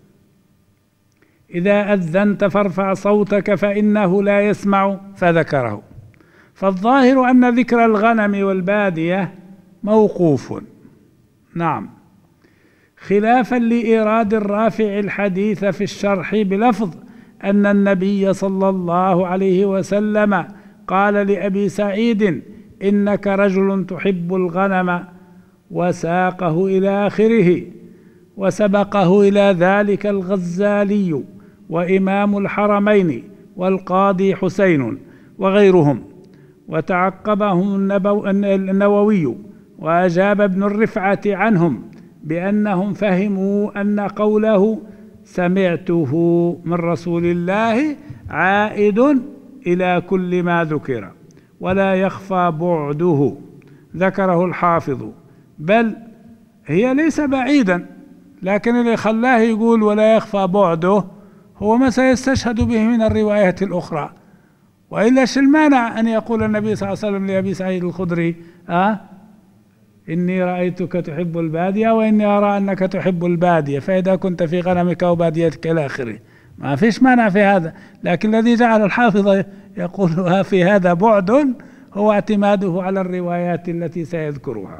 إذا أذنت فارفع صوتك فإنه لا يسمع، فذكره. فالظاهر أن ذكر الغنم والبادية موقوف. نعم، خلافا لإيراد الرافع الحديث في الشرح بلفظ أن النبي صلى الله عليه وسلم قال لأبي سعيد: إنك رجل تحب الغنم، وساقه إلى آخره. وسبقه إلى ذلك الغزالي وإمام الحرمين والقاضي حسين وغيرهم، وتعقبهم النووي، وأجاب ابن الرفعة عنهم بأنهم فهموا أن قوله سمعته من رسول الله عائد إلى كل ما ذكر ولا يخفى بعده. ذكره الحافظ، بل هي ليس بعيدا، لكن اللي خلاه يقول ولا يخفى بعده هو ما سيستشهد به من الروايات الأخرى. وإلا شو المانع أن يقول النبي صلى الله عليه وسلم لأبي سعيد الخدري: إني رأيتك تحب البادية وإني أرى أنك تحب البادية، فإذا كنت في غنمك وباديتك إلى آخره. ما فيش مانع في هذا، لكن الذي جعل الحافظ يقولها في هذا بعد هو اعتماده على الروايات التي سيذكرها.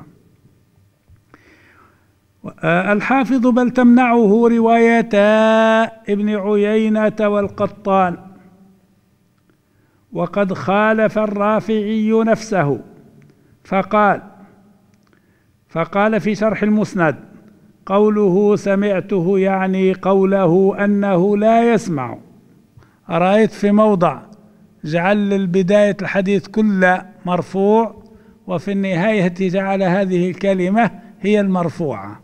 الحافظ: بل تمنعه روايتا ابن عيينة والقطان، وقد خالف الرافعي نفسه فقال في شرح المسند: قوله سمعته يعني قوله أنه لا يسمع. رأيت في موضع جعل البداية الحديث كله مرفوع، وفي النهاية جعل هذه الكلمة هي المرفوعة.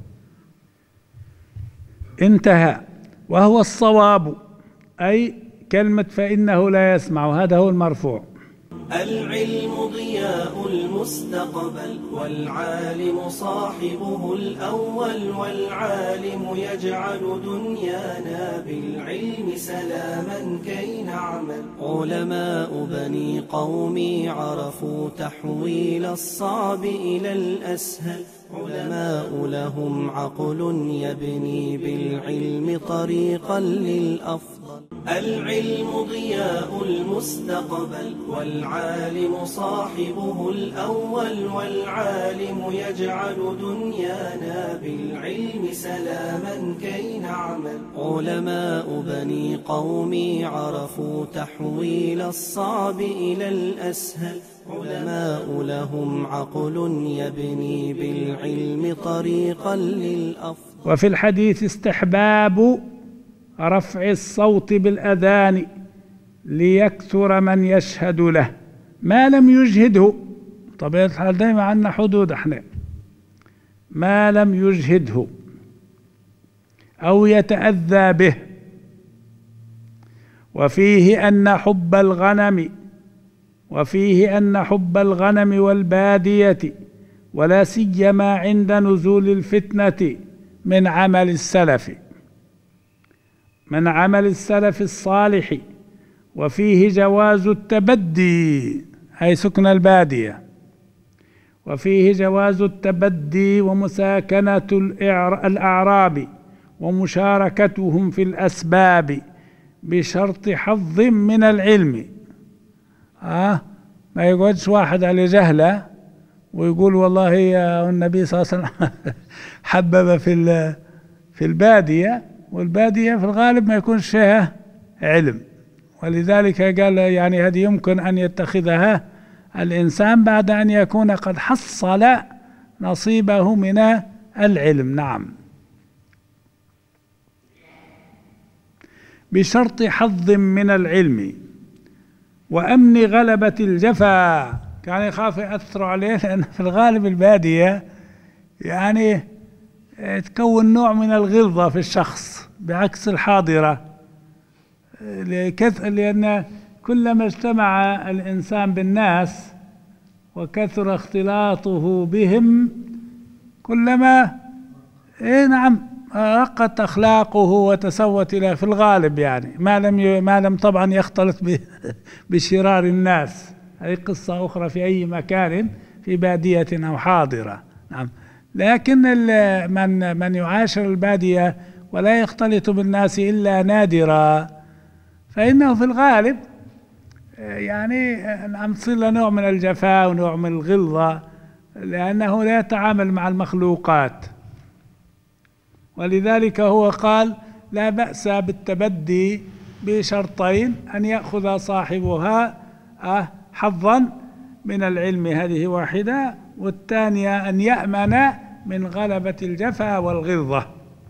انتهى. وهو الصواب، أي كلمة فإنه لا يسمع، هذا هو المرفوع. العلم ضياء المستقبل والعالم صاحبه الأول، والعالم يجعل دنيانا بالعلم سلاما كي نعمل. علماء بني قومي عرفوا تحويل الصعب إلى الأسهل، علماء لهم عقل يبني بالعلم طريقا للأفضل. العلم ضياء المستقبل والعالم صاحبه الأول، والعالم يجعل دنيانا بالعلم سلاما كي نعمل. علماء بني قومي عرفوا تحويل الصعب إلى الأسهل، علماء لهم عقل يبني بالعلم طريقا للأفضل. وفي الحديث استحباب رفع الصوت بالأذان ليكثر من يشهد له ما لم يجهده. طبيعة الحال دائما عندنا حدود احنا، ما لم يجهده أو يتأذى به. وفيه أن حب الغنم والبادية ولا سيما عند نزول الفتنة من عمل السلف الصالح. وفيه جواز التبدي أي سكن البادية، وفيه جواز التبدي ومساكنة الأعراب ومشاركتهم في الأسباب بشرط حظ من العلم. ما يقعدش واحد على جهلة ويقول والله يا النبي صلى الله عليه وسلم حبب في البادية، والبادية في الغالب ما يكونش فيها علم. ولذلك قال يعني هذه يمكن أن يتخذها الإنسان بعد أن يكون قد حصل نصيبه من العلم. نعم، بشرط حظ من العلم وأمن غلبة الجفا. كان يخاف يأثروا عليه، لأن في الغالب البادية يعني تكون نوع من الغلظة في الشخص بعكس الحاضرة، لأن كلما اجتمع الإنسان بالناس وكثر اختلاطه بهم كلما رقت أخلاقه وتسوت إلى في الغالب، يعني ما لم طبعا يختلط بشرار الناس. هذه قصة أخرى في أي مكان في بادية أو حاضرة. نعم، لكن من يعاشر البادية ولا يختلط بالناس إلا نادرا فإنه في الغالب يعني تصير له نوع من الجفاء ونوع من الغلظة، لأنه لا يتعامل مع المخلوقات. ولذلك هو قال لا بأس بالتبدي بشرطين: أن يأخذ صاحبها حظا من العلم، هذه واحدة، والثانية أن يأمن من غلبة الجفا والغلظة.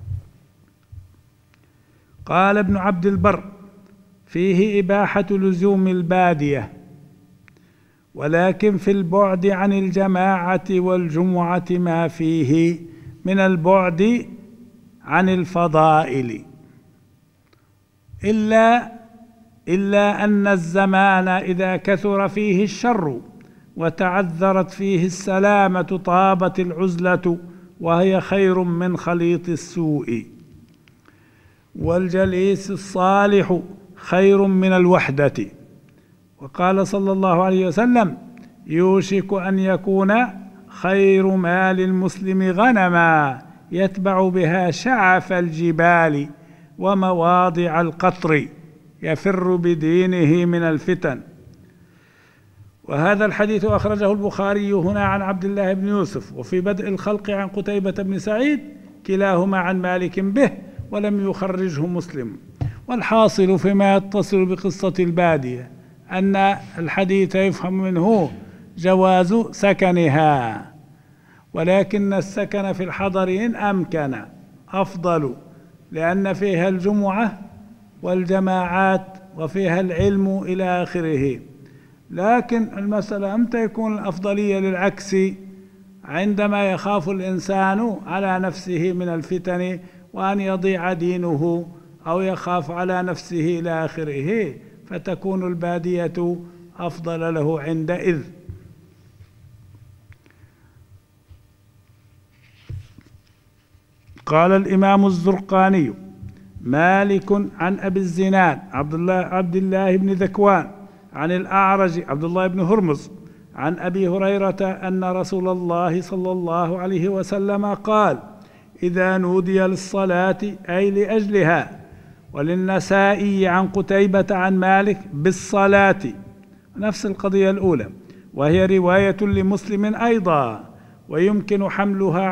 قال ابن عبد البر: فيه إباحة لزوم البادية، ولكن في البعد عن الجماعة والجمعة ما فيه من البعد عن الفضائل، إلا أن الزمان إذا كثر فيه الشر وتعذرت فيه السلامة طابت العزلة، وهي خير من خليط السوء، والجليس الصالح خير من الوحدة. وقال صلى الله عليه وسلم: يوشك أن يكون خير مال المسلم غنما يتبع بها شعف الجبال ومواضع القطر يفر بدينه من الفتن. وهذا الحديث أخرجه البخاري هنا عن عبد الله بن يوسف، وفي بدء الخلق عن قتيبة بن سعيد، كلاهما عن مالك به، ولم يخرجه مسلم. والحاصل فيما يتصل بقصة البادية أن الحديث يفهم منه جواز سكنها، ولكن السكن في الحضر إن أمكن أفضل، لأن فيها الجمعة والجماعات وفيها العلم إلى آخره. لكن المسألة أمتى يكون الأفضلية للعكس؟ عندما يخاف الإنسان على نفسه من الفتن وأن يضيع دينه، أو يخاف على نفسه إلى آخره، فتكون البادية أفضل له عندئذ. قال الإمام الزرقاني: مالك عن أبي الزناد عبد الله بن ذكوان عن الأعرج عبد الله بن هرمز عن أبي هريرة أن رسول الله صلى الله عليه وسلم قال: إذا نودي للصلاة أي لأجلها. وللنسائي عن قتيبة عن مالك بالصلاة، نفس القضية الأولى، وهي رواية لمسلم أيضا، ويمكن حملها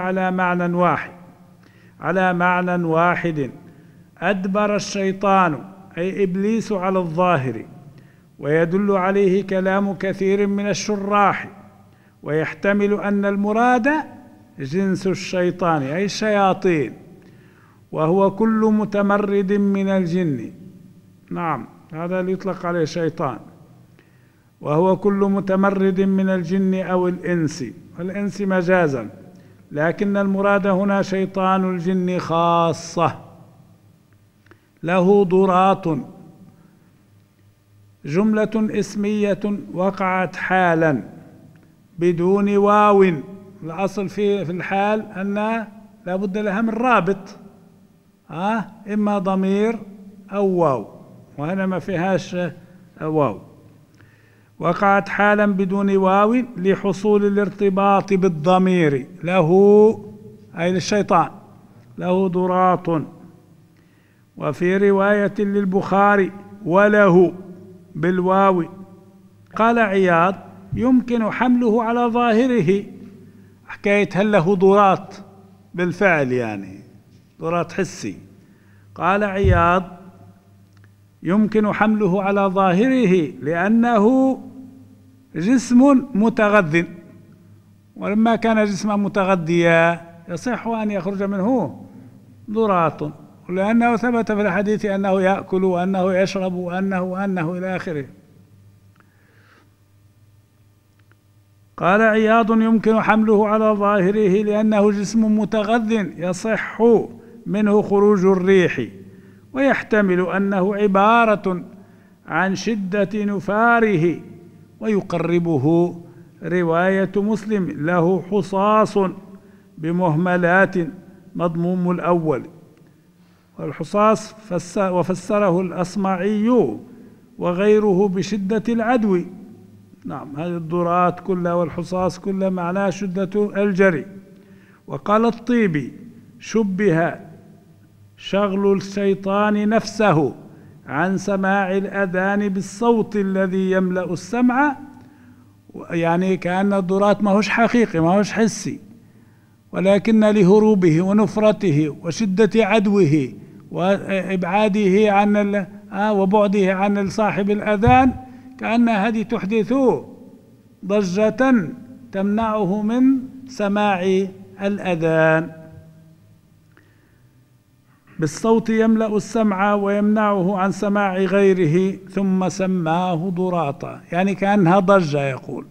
على معنى واحد: أدبر الشيطان أي إبليس على الظاهر، ويدل عليه كلام كثير من الشراح، ويحتمل أن المراد جنس الشيطان أي الشياطين، وهو كل متمرد من الجن. نعم، هذا اللي يطلق عليه شيطان، وهو كل متمرد من الجن أو الإنس مجازا، لكن المراد هنا شيطان الجن خاصة. له ضراط، جملة اسمية وقعت حالا بدون واو. الأصل في الحال أن لا بد لها من رابط، إما ضمير أو واو، وهنا ما فيهاش واو. وقعت حالا بدون واو لحصول الارتباط بالضمير. له أي للشيطان، له ضراط. وفي رواية للبخاري: وله بالواو. قال عياض: يمكن حمله على ظاهره، حكاية هل له ضراط بالفعل، يعني ضراط حسي. قال عياض: يمكن حمله على ظاهره لأنه جسم متغذ، ولما كان جسما متغذيا يصح أن يخرج منه ضراط، لأنه ثبت في الحديث أنه يأكل وأنه يشرب وأنه إلى آخره. قال عياض: يمكن حمله على ظاهره لأنه جسم متغذ يصح منه خروج الريح، ويحتمل أنه عبارة عن شدة نفاره. ويقربه رواية مسلم: له حصاص بمهملات مضموم الأول. والحصاص وفسره الأصمعي وغيره بشدة العدو. نعم، هذه الضراط كلها والحصاص كلها معناها شدة الجري. وقال الطيبي: شبه شغل الشيطان نفسه عن سماع الأذان بالصوت الذي يملأ السمع، يعني كأن الضراط ما هوش حقيقي، ما هوش حسي، ولكن لهروبه ونفرته وشدة عدوه وإبعاده عن وبعده عن صاحب الأذان، كأن هذه تحدث ضجة تمنعه من سماع الأذان. بالصوت يملأ السمع ويمنعه عن سماع غيره، ثم سماه ضراطا، يعني كأنها ضجة يقول.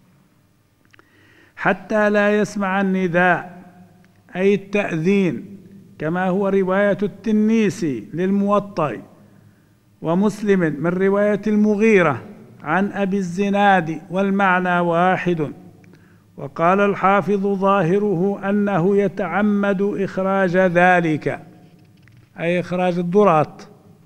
حتى لا يسمع النداء أي التأذين، كما هو رواية التنيسي للموطأ ومسلم من رواية المغيرة عن أبي الزناد، والمعنى واحد. وقال الحافظ: ظاهره أنه يتعمد إخراج ذلك، أي إخراج الضراط،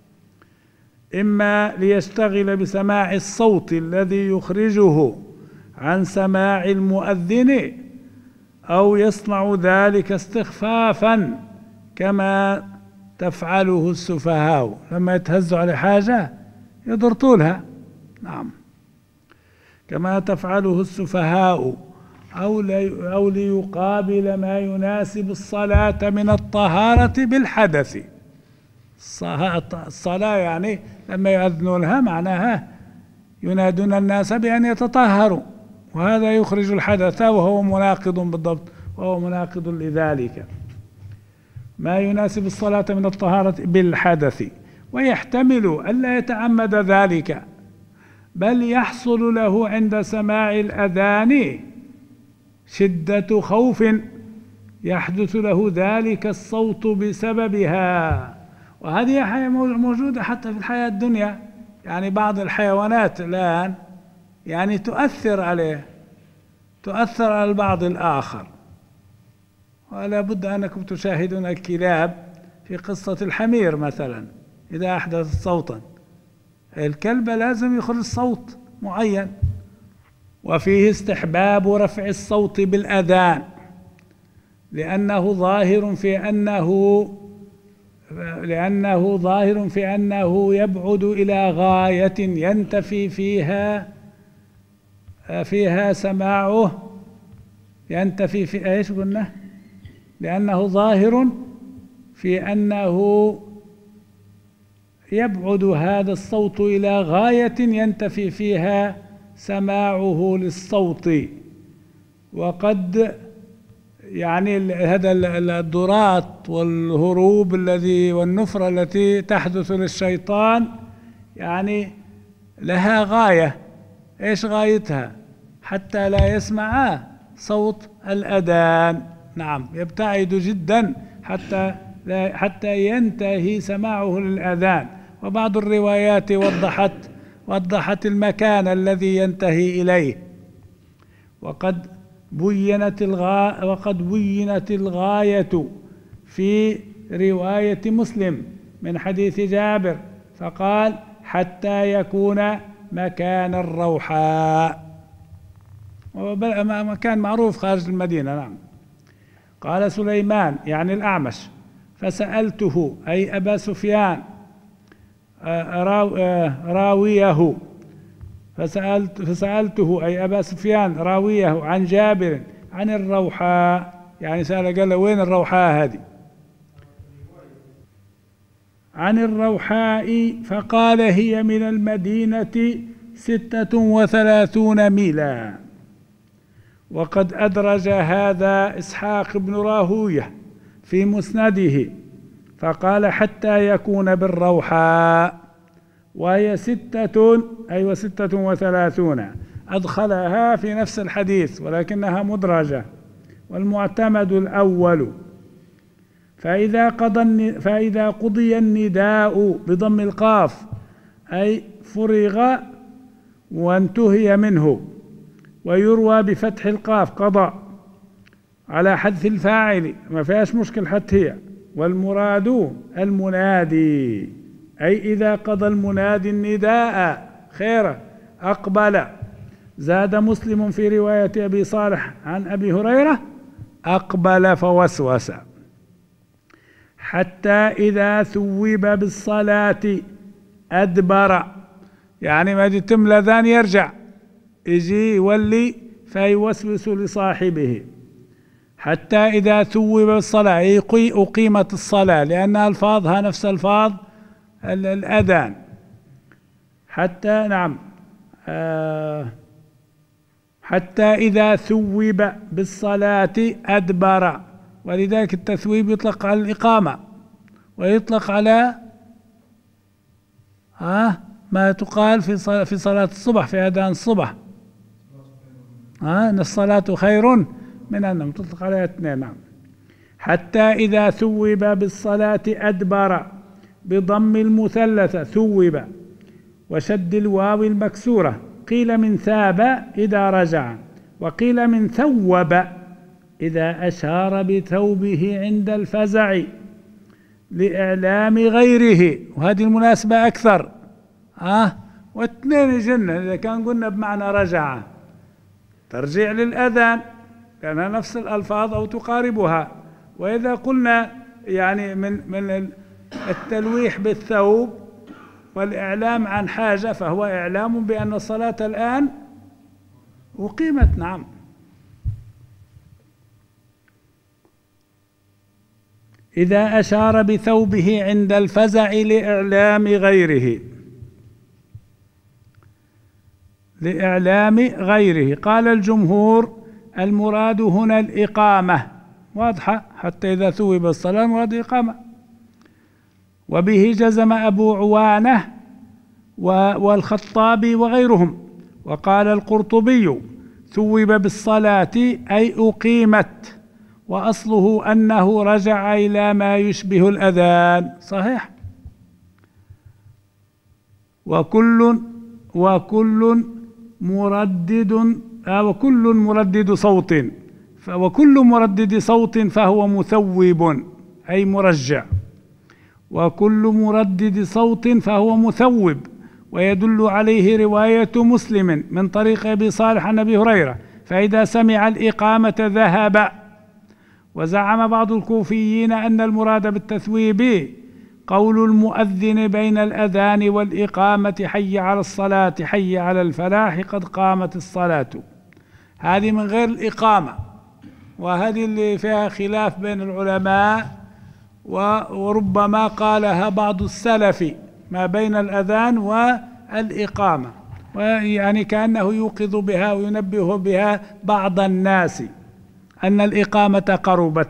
إما ليشتغل بسماع الصوت الذي يخرجه عن سماع المؤذن، أو يصنع ذلك استخفافا كما تفعله السفهاء، لما يتهزوا على حاجة يضرطوا لها. نعم، كما تفعله السفهاء، أو ليقابل ما يناسب الصلاة من الطهارة بالحدث. الصلاة يعني لما يؤذنوا لها معناها ينادون الناس بأن يتطهروا، وهذا يخرج الحدث، وهو مناقض بالضبط، وهو مناقض لذلك. ما يناسب الصلاة من الطهارة بالحدث. ويحتمل ألا يتعمد ذلك، بل يحصل له عند سماع الأذان شدة خوف يحدث له ذلك الصوت بسببها. وهذه موجودة حتى في الحياة الدنيا، يعني بعض الحيوانات الآن يعني تؤثر عليه، تؤثر على البعض الآخر. ولا بد أنكم تشاهدون الكلاب في قصة الحمير مثلا، إذا أحدث صوتا الكلب لازم يخرج صوت معين. وفيه استحباب رفع الصوت بالأذان لأنه ظاهر في أنه يبعد إلى غاية ينتفي فيها سماعه، ينتفي في ايش قلنا؟ لأنه ظاهر في أنه يبعد هذا الصوت إلى غاية ينتفي فيها سماعه للصوت. وقد يعني هذا الدرات والهروب والنفرة التي تحدث للشيطان يعني لها غاية. ايش غايتها؟ حتى لا يسمع صوت الأذان. نعم، يبتعد جدا حتى ينتهي سماعه للأذان. وبعض الروايات وضحت المكان الذي ينتهي إليه. وقد بينت الغاية في رواية مسلم من حديث جابر، فقال حتى يكون مكان الروحاء، مكان معروف خارج المدينة. نعم. قال سليمان يعني الأعمش: فسألته أي أبا سفيان راويه، فسألته أي أبا سفيان راويه عن جابر عن الروحاء، يعني سأل قال له وين الروحاء هذه؟ عن الروحاء، فقال هي من المدينة 36 ميلا. وقد أدرج هذا إسحاق بن راهويه في مسنده، فقال حتى يكون بالروحاء، وهي 36 أدخلها في نفس الحديث ولكنها مدرجة، والمعتمد الأول. فإذا قضي النداء بضم القاف أي فرغ وانتهي منه، ويروى بفتح القاف قضى على حذف الفاعل، ما فيهاش مشكل حتى هي. والمراد المنادي، أي إذا قضى المنادي النداء خيرا أقبل. زاد مسلم في رواية أبي صالح عن أبي هريرة: أقبل فوسوس. حتى إذا ثوب بالصلاة أدبر، يعني ما يتم الأذان يرجع يجي يولي فيوسوس لصاحبه. حتى إذا ثوب بالصلاة أقيمت الصلاة، لأن ألفاظها نفس ألفاظ الأذان. حتى نعم حتى إذا ثوب بالصلاة أدبر. ولذلك التثويب يطلق على الإقامة، ويطلق على ما تقال في صلاة الصبح، في أذان الصبح إن الصلاة خير من النوم، تطلق عليها اثنين. نعم. حتى إذا ثوب بالصلاة أدبر بضم المثلثة ثوب وشد الواو المكسورة. قيل من ثاب إذا رجع، وقيل من ثوب إذا أشار بثوبه عند الفزع لإعلام غيره. وهذه المناسبة أكثر. واثنين يجنن إذا كان قلنا بمعنى رجع ترجيع للأذان كان نفس الألفاظ أو تقاربها. وإذا قلنا يعني من التلويح بالثوب والإعلام عن حاجة، فهو إعلام بأن الصلاة الآن أقيمت. نعم. إذا أشار بثوبه عند الفزع لإعلام غيره، لإعلام غيره. قال الجمهور المراد هنا الإقامة، واضحة. حتى إذا ثوب الصلاة مراد الإقامة. وبه جزم أبو عوانة والخطابي وغيرهم. وقال القرطبي ثوب بالصلاة أي أقيمت، وأصله أنه رجع إلى ما يشبه الأذان. صحيح. وكل مردد وكل مردد صوت، وكل مردد صوت فهو مثوب أي مرجع، وكل مردد صوت فهو مثوب. ويدل عليه رواية مسلم من طريق أبي صالح عن أبي هريرة: فإذا سمع الإقامة ذهب. وزعم بعض الكوفيين أن المراد بالتثويب قول المؤذن بين الأذان والإقامة: حي على الصلاة حي على الفلاح قد قامت الصلاة. هذه من غير الإقامة، وهذه اللي فيها خلاف بين العلماء، وربما قالها بعض السلف ما بين الأذان والإقامة، ويعني كأنه يوقظ بها وينبه بها بعض الناس أن الإقامة قربت.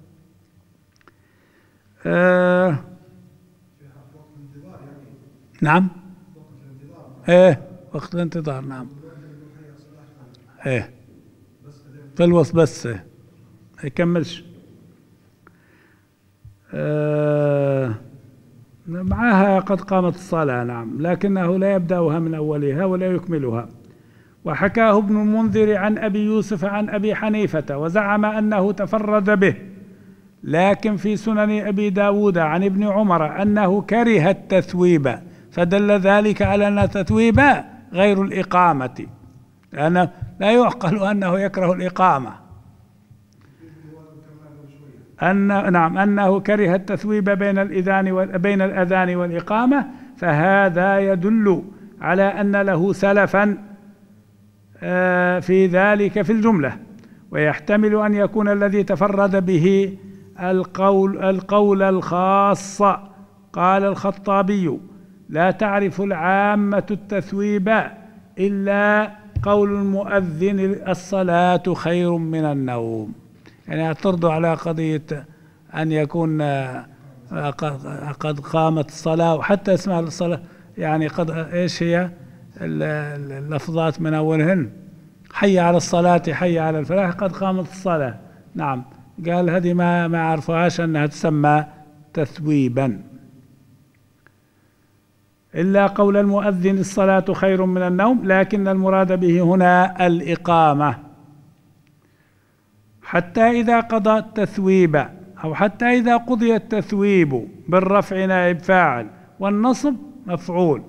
نعم، وقت الانتظار، نعم، في الوسط بس يكملش. معها قد قامت الصلاة، نعم، لكنه لا يبدأها من أولها ولا يكملها. وحكاه ابن المنذر عن أبي يوسف عن أبي حنيفة وزعم أنه تفرد به، لكن في سنن أبي داود عن ابن عمر أنه كره التثويب، فدل ذلك على أن التثويب غير الإقامة، لأنه لا يعقل أنه يكره الإقامة. أنه كره التثويب بين الأذان والإقامة، فهذا يدل على أن له سلفا في ذلك في الجملة. ويحتمل أن يكون الذي تفرد به القول الخاص. قال الخطابي: لا تعرف العامة التثويب إلا قول المؤذن: الصلاة خير من النوم. يعني اعترضوا على قضية أن يكون قد قامت الصلاة، وحتى اسمها الصلاة يعني قد إيش هي اللفظات من أولهن: حي على الصلاة حي على الفلاح قد قامت الصلاة. نعم، قال هذه ما عرفوهاش أنها تسمى تثويبا. إلا قول المؤذن: الصلاة خير من النوم، لكن المراد به هنا الإقامة. حتى إذا قضى التثويب، أو حتى إذا قضي التثويب بالرفع نائب فاعل والنصب مفعول.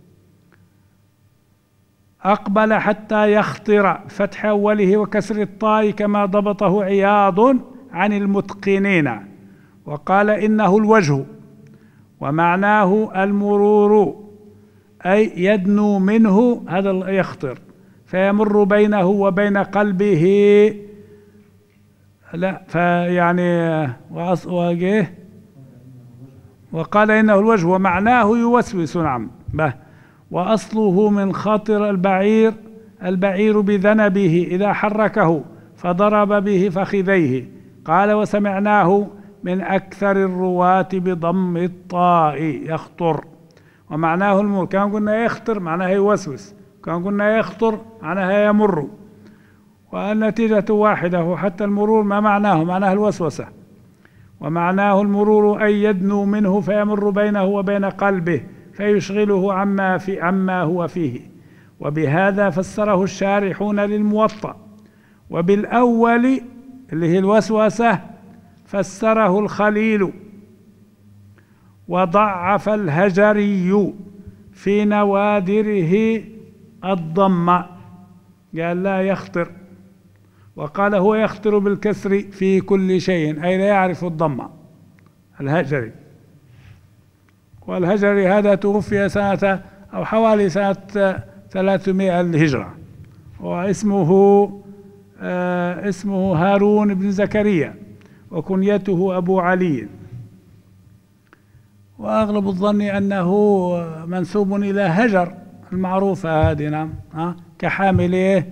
أقبل حتى يخطر فتح أوله وكسر الطاء كما ضبطه عياض عن المتقنين، وقال: إنه الوجه، ومعناه المرور، أي يدنو منه، هذا يخطر فيمر بينه وبين قلبه. لا فيعني وقال إنه الوجه ومعناه يوسوس. نعم، وأصله من خاطر البعير بذنبه إذا حركه فضرب به فخذيه. قال: وسمعناه من أكثر الرواة بضم الطاء يخطر. ومعناه المر، كان قلنا يخطر معناها يوسوس، كان قلنا يخطر معناها يمر، والنتيجة واحدة، وحتى المرور ما معناه الوسوسة. ومعناه المرور أي يدنو منه فيمر بينه وبين قلبه فيشغله عما هو فيه. وبهذا فسره الشارحون للموطأ. وبالأول اللي هي الوسوسة فسره الخليل. وضعف الهجري في نوادره الضم، قال لا يخطر، وقال هو يخطر بالكسر في كل شيء، أي لا يعرف الضم. الهجري، والهجري هذا توفي سنة أو حوالي سنة 300 للهجرة، واسمه هارون بن زكريا، وكنيته أبو علي، وأغلب الظن أنه منسوب إلى هجر المعروفة هذه. نعم، كحامل إيه؟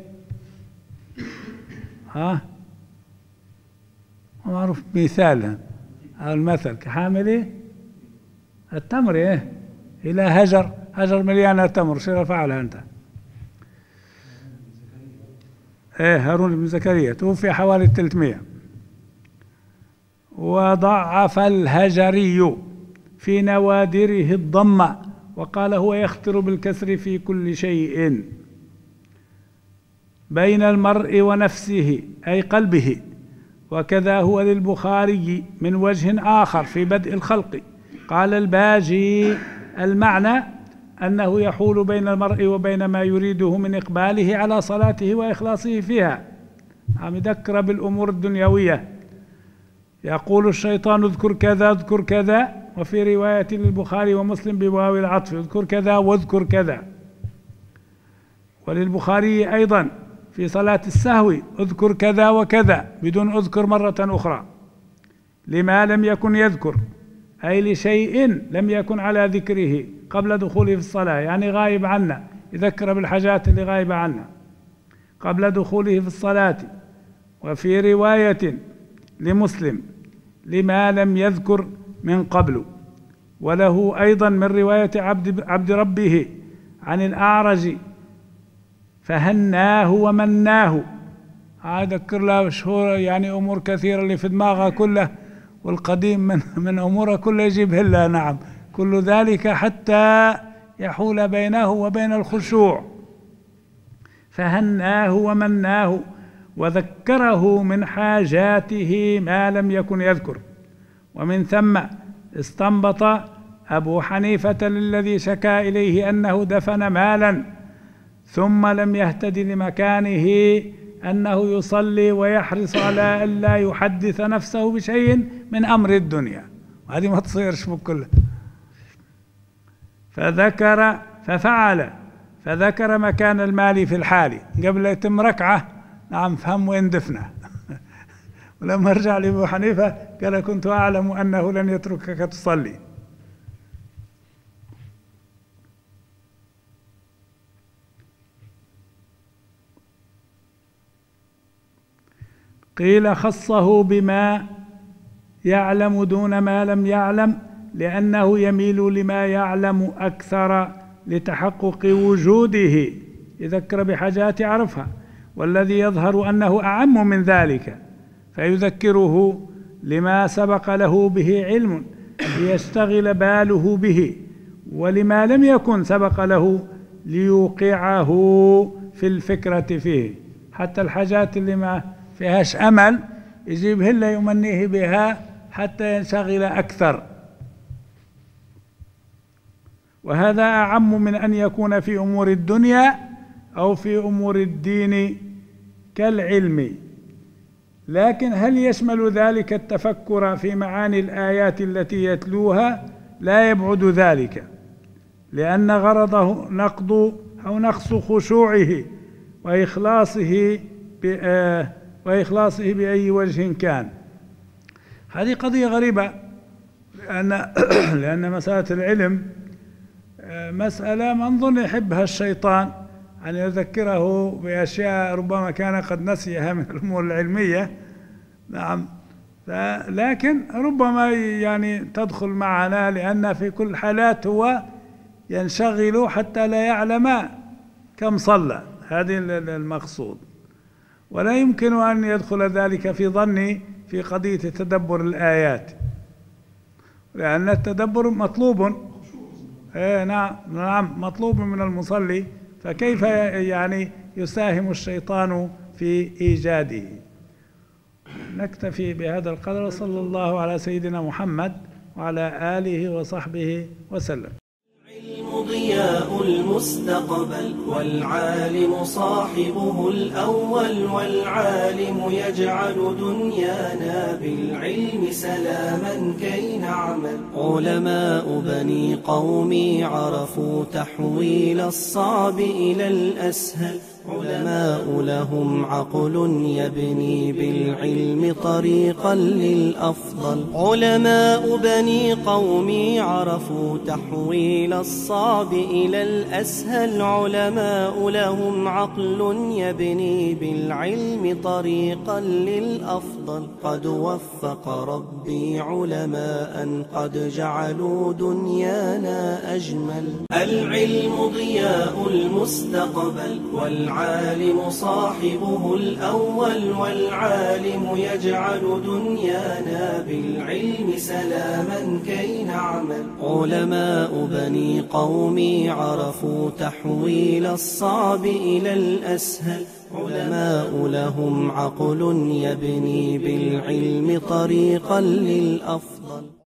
معروف مثال أو المثل كحامل إيه؟ التمر. إيه؟ إلى هجر مليانة تمر، شو فعلها أنت؟ إيه، هارون بن زكريا توفي حوالي 300. وضعف الهجري في نوادره الضم، وقال هو يخطر بالكسر في كل شيء. بين المرء ونفسه أي قلبه، وكذا هو للبخاري من وجه آخر في بدء الخلق. قال الباجي: المعنى أنه يحول بين المرء وبين ما يريده من إقباله على صلاته وإخلاصه فيها. عم يذكر بالأمور الدنيوية، يقول الشيطان: اذكر كذا اذكر كذا، وفي رواية للبخاري ومسلم بواو العطف: اذكر كذا واذكر كذا. وللبخاري أيضا في صلاة السهو: اذكر كذا وكذا، بدون اذكر مرة أخرى، لما لم يكن يذكر، أي لشيء لم يكن على ذكره قبل دخوله في الصلاة، يعني غايب عنا، يذكر بالحاجات اللي غايبة عنا قبل دخوله في الصلاة. وفي رواية لمسلم: لما لم يذكر من قبل. وله أيضا من رواية عبد ربه عن الأعرج: فهناه ومناه. أذكر له شهور يعني أمور كثيرة اللي في دماغها كله، والقديم من أمورها كله يجيبها لها. نعم، كل ذلك حتى يحول بينه وبين الخشوع. فهناه ومناه وذكره من حاجاته ما لم يكن يذكر. ومن ثم استنبط أبو حنيفة للذي شكا إليه أنه دفن مالا ثم لم يهتد لمكانه أنه يصلي ويحرص على ألا يحدث نفسه بشيء من أمر الدنيا، وهذه ما تصيرش بكلها. فذكر مكان المال في الحال قبل يتم ركعة. نعم، فهم وين دفنه. ولما رجع لأبو حنيفة قال: كنت أعلم أنه لن يتركك تصلي. قيل: خصه بما يعلم دون ما لم يعلم، لأنه يميل لما يعلم أكثر لتحقق وجوده، يذكر بحاجات يعرفها، والذي يظهر أنه أعم من ذلك، فيذكره لما سبق له به علم ليشتغل باله به، ولما لم يكن سبق له ليوقعه في الفكرة فيه. حتى الحاجات اللي ما فيهاش أمل يجيبه إلا يمنيه بها حتى ينشغل أكثر. وهذا أعم من أن يكون في أمور الدنيا أو في أمور الدين كالعلم. لكن هل يشمل ذلك التفكر في معاني الآيات التي يتلوها؟ لا يبعد ذلك، لأن غرضه نقص خشوعه وإخلاصه بأي وجه كان. هذه قضية غريبة، لأن مسألة العلم مسألة ما نظن يحبها الشيطان أن يذكره بأشياء ربما كان قد نسيها من الأمور العلمية. نعم، لكن ربما يعني تدخل معنا، لأن في كل حالات هو ينشغل حتى لا يعلم كم صلى، هذه المقصود. ولا يمكن أن يدخل ذلك في ظني في قضية تدبر الآيات، لأن التدبر مطلوب. نعم، مطلوب من المصلي، فكيف يعني يساهم الشيطان في إيجاده؟ نكتفي بهذا القدر، وصلى الله على سيدنا محمد وعلى آله وصحبه وسلم. العلم ضياء المستقبل، والعالم صاحبه الأول، والعالم يجعل دنيانا بالعلم سلاما كي نعمل. علماء بني قومي عرفوا تحويل الصعب إلى الأسهل، علماء لهم عقل يبني بالعلم طريقا للأفضل. علماء بني قومي عرفوا تحويل الصعب إلى الأسهل، علماء لهم عقل يبني بالعلم طريقا للأفضل. قد وفق ربي علماء قد جعلوا دنيانا أجمل. العلم ضياء المستقبل، والعالم صاحبه الأول، والعالم يجعل دنيانا بالعلم سلاما كي نعمل. علماء بني قومي عرفوا تحويل الصعب إلى الأسهل. علماء لهم عقل يبني بالعلم طريقا للأفضل.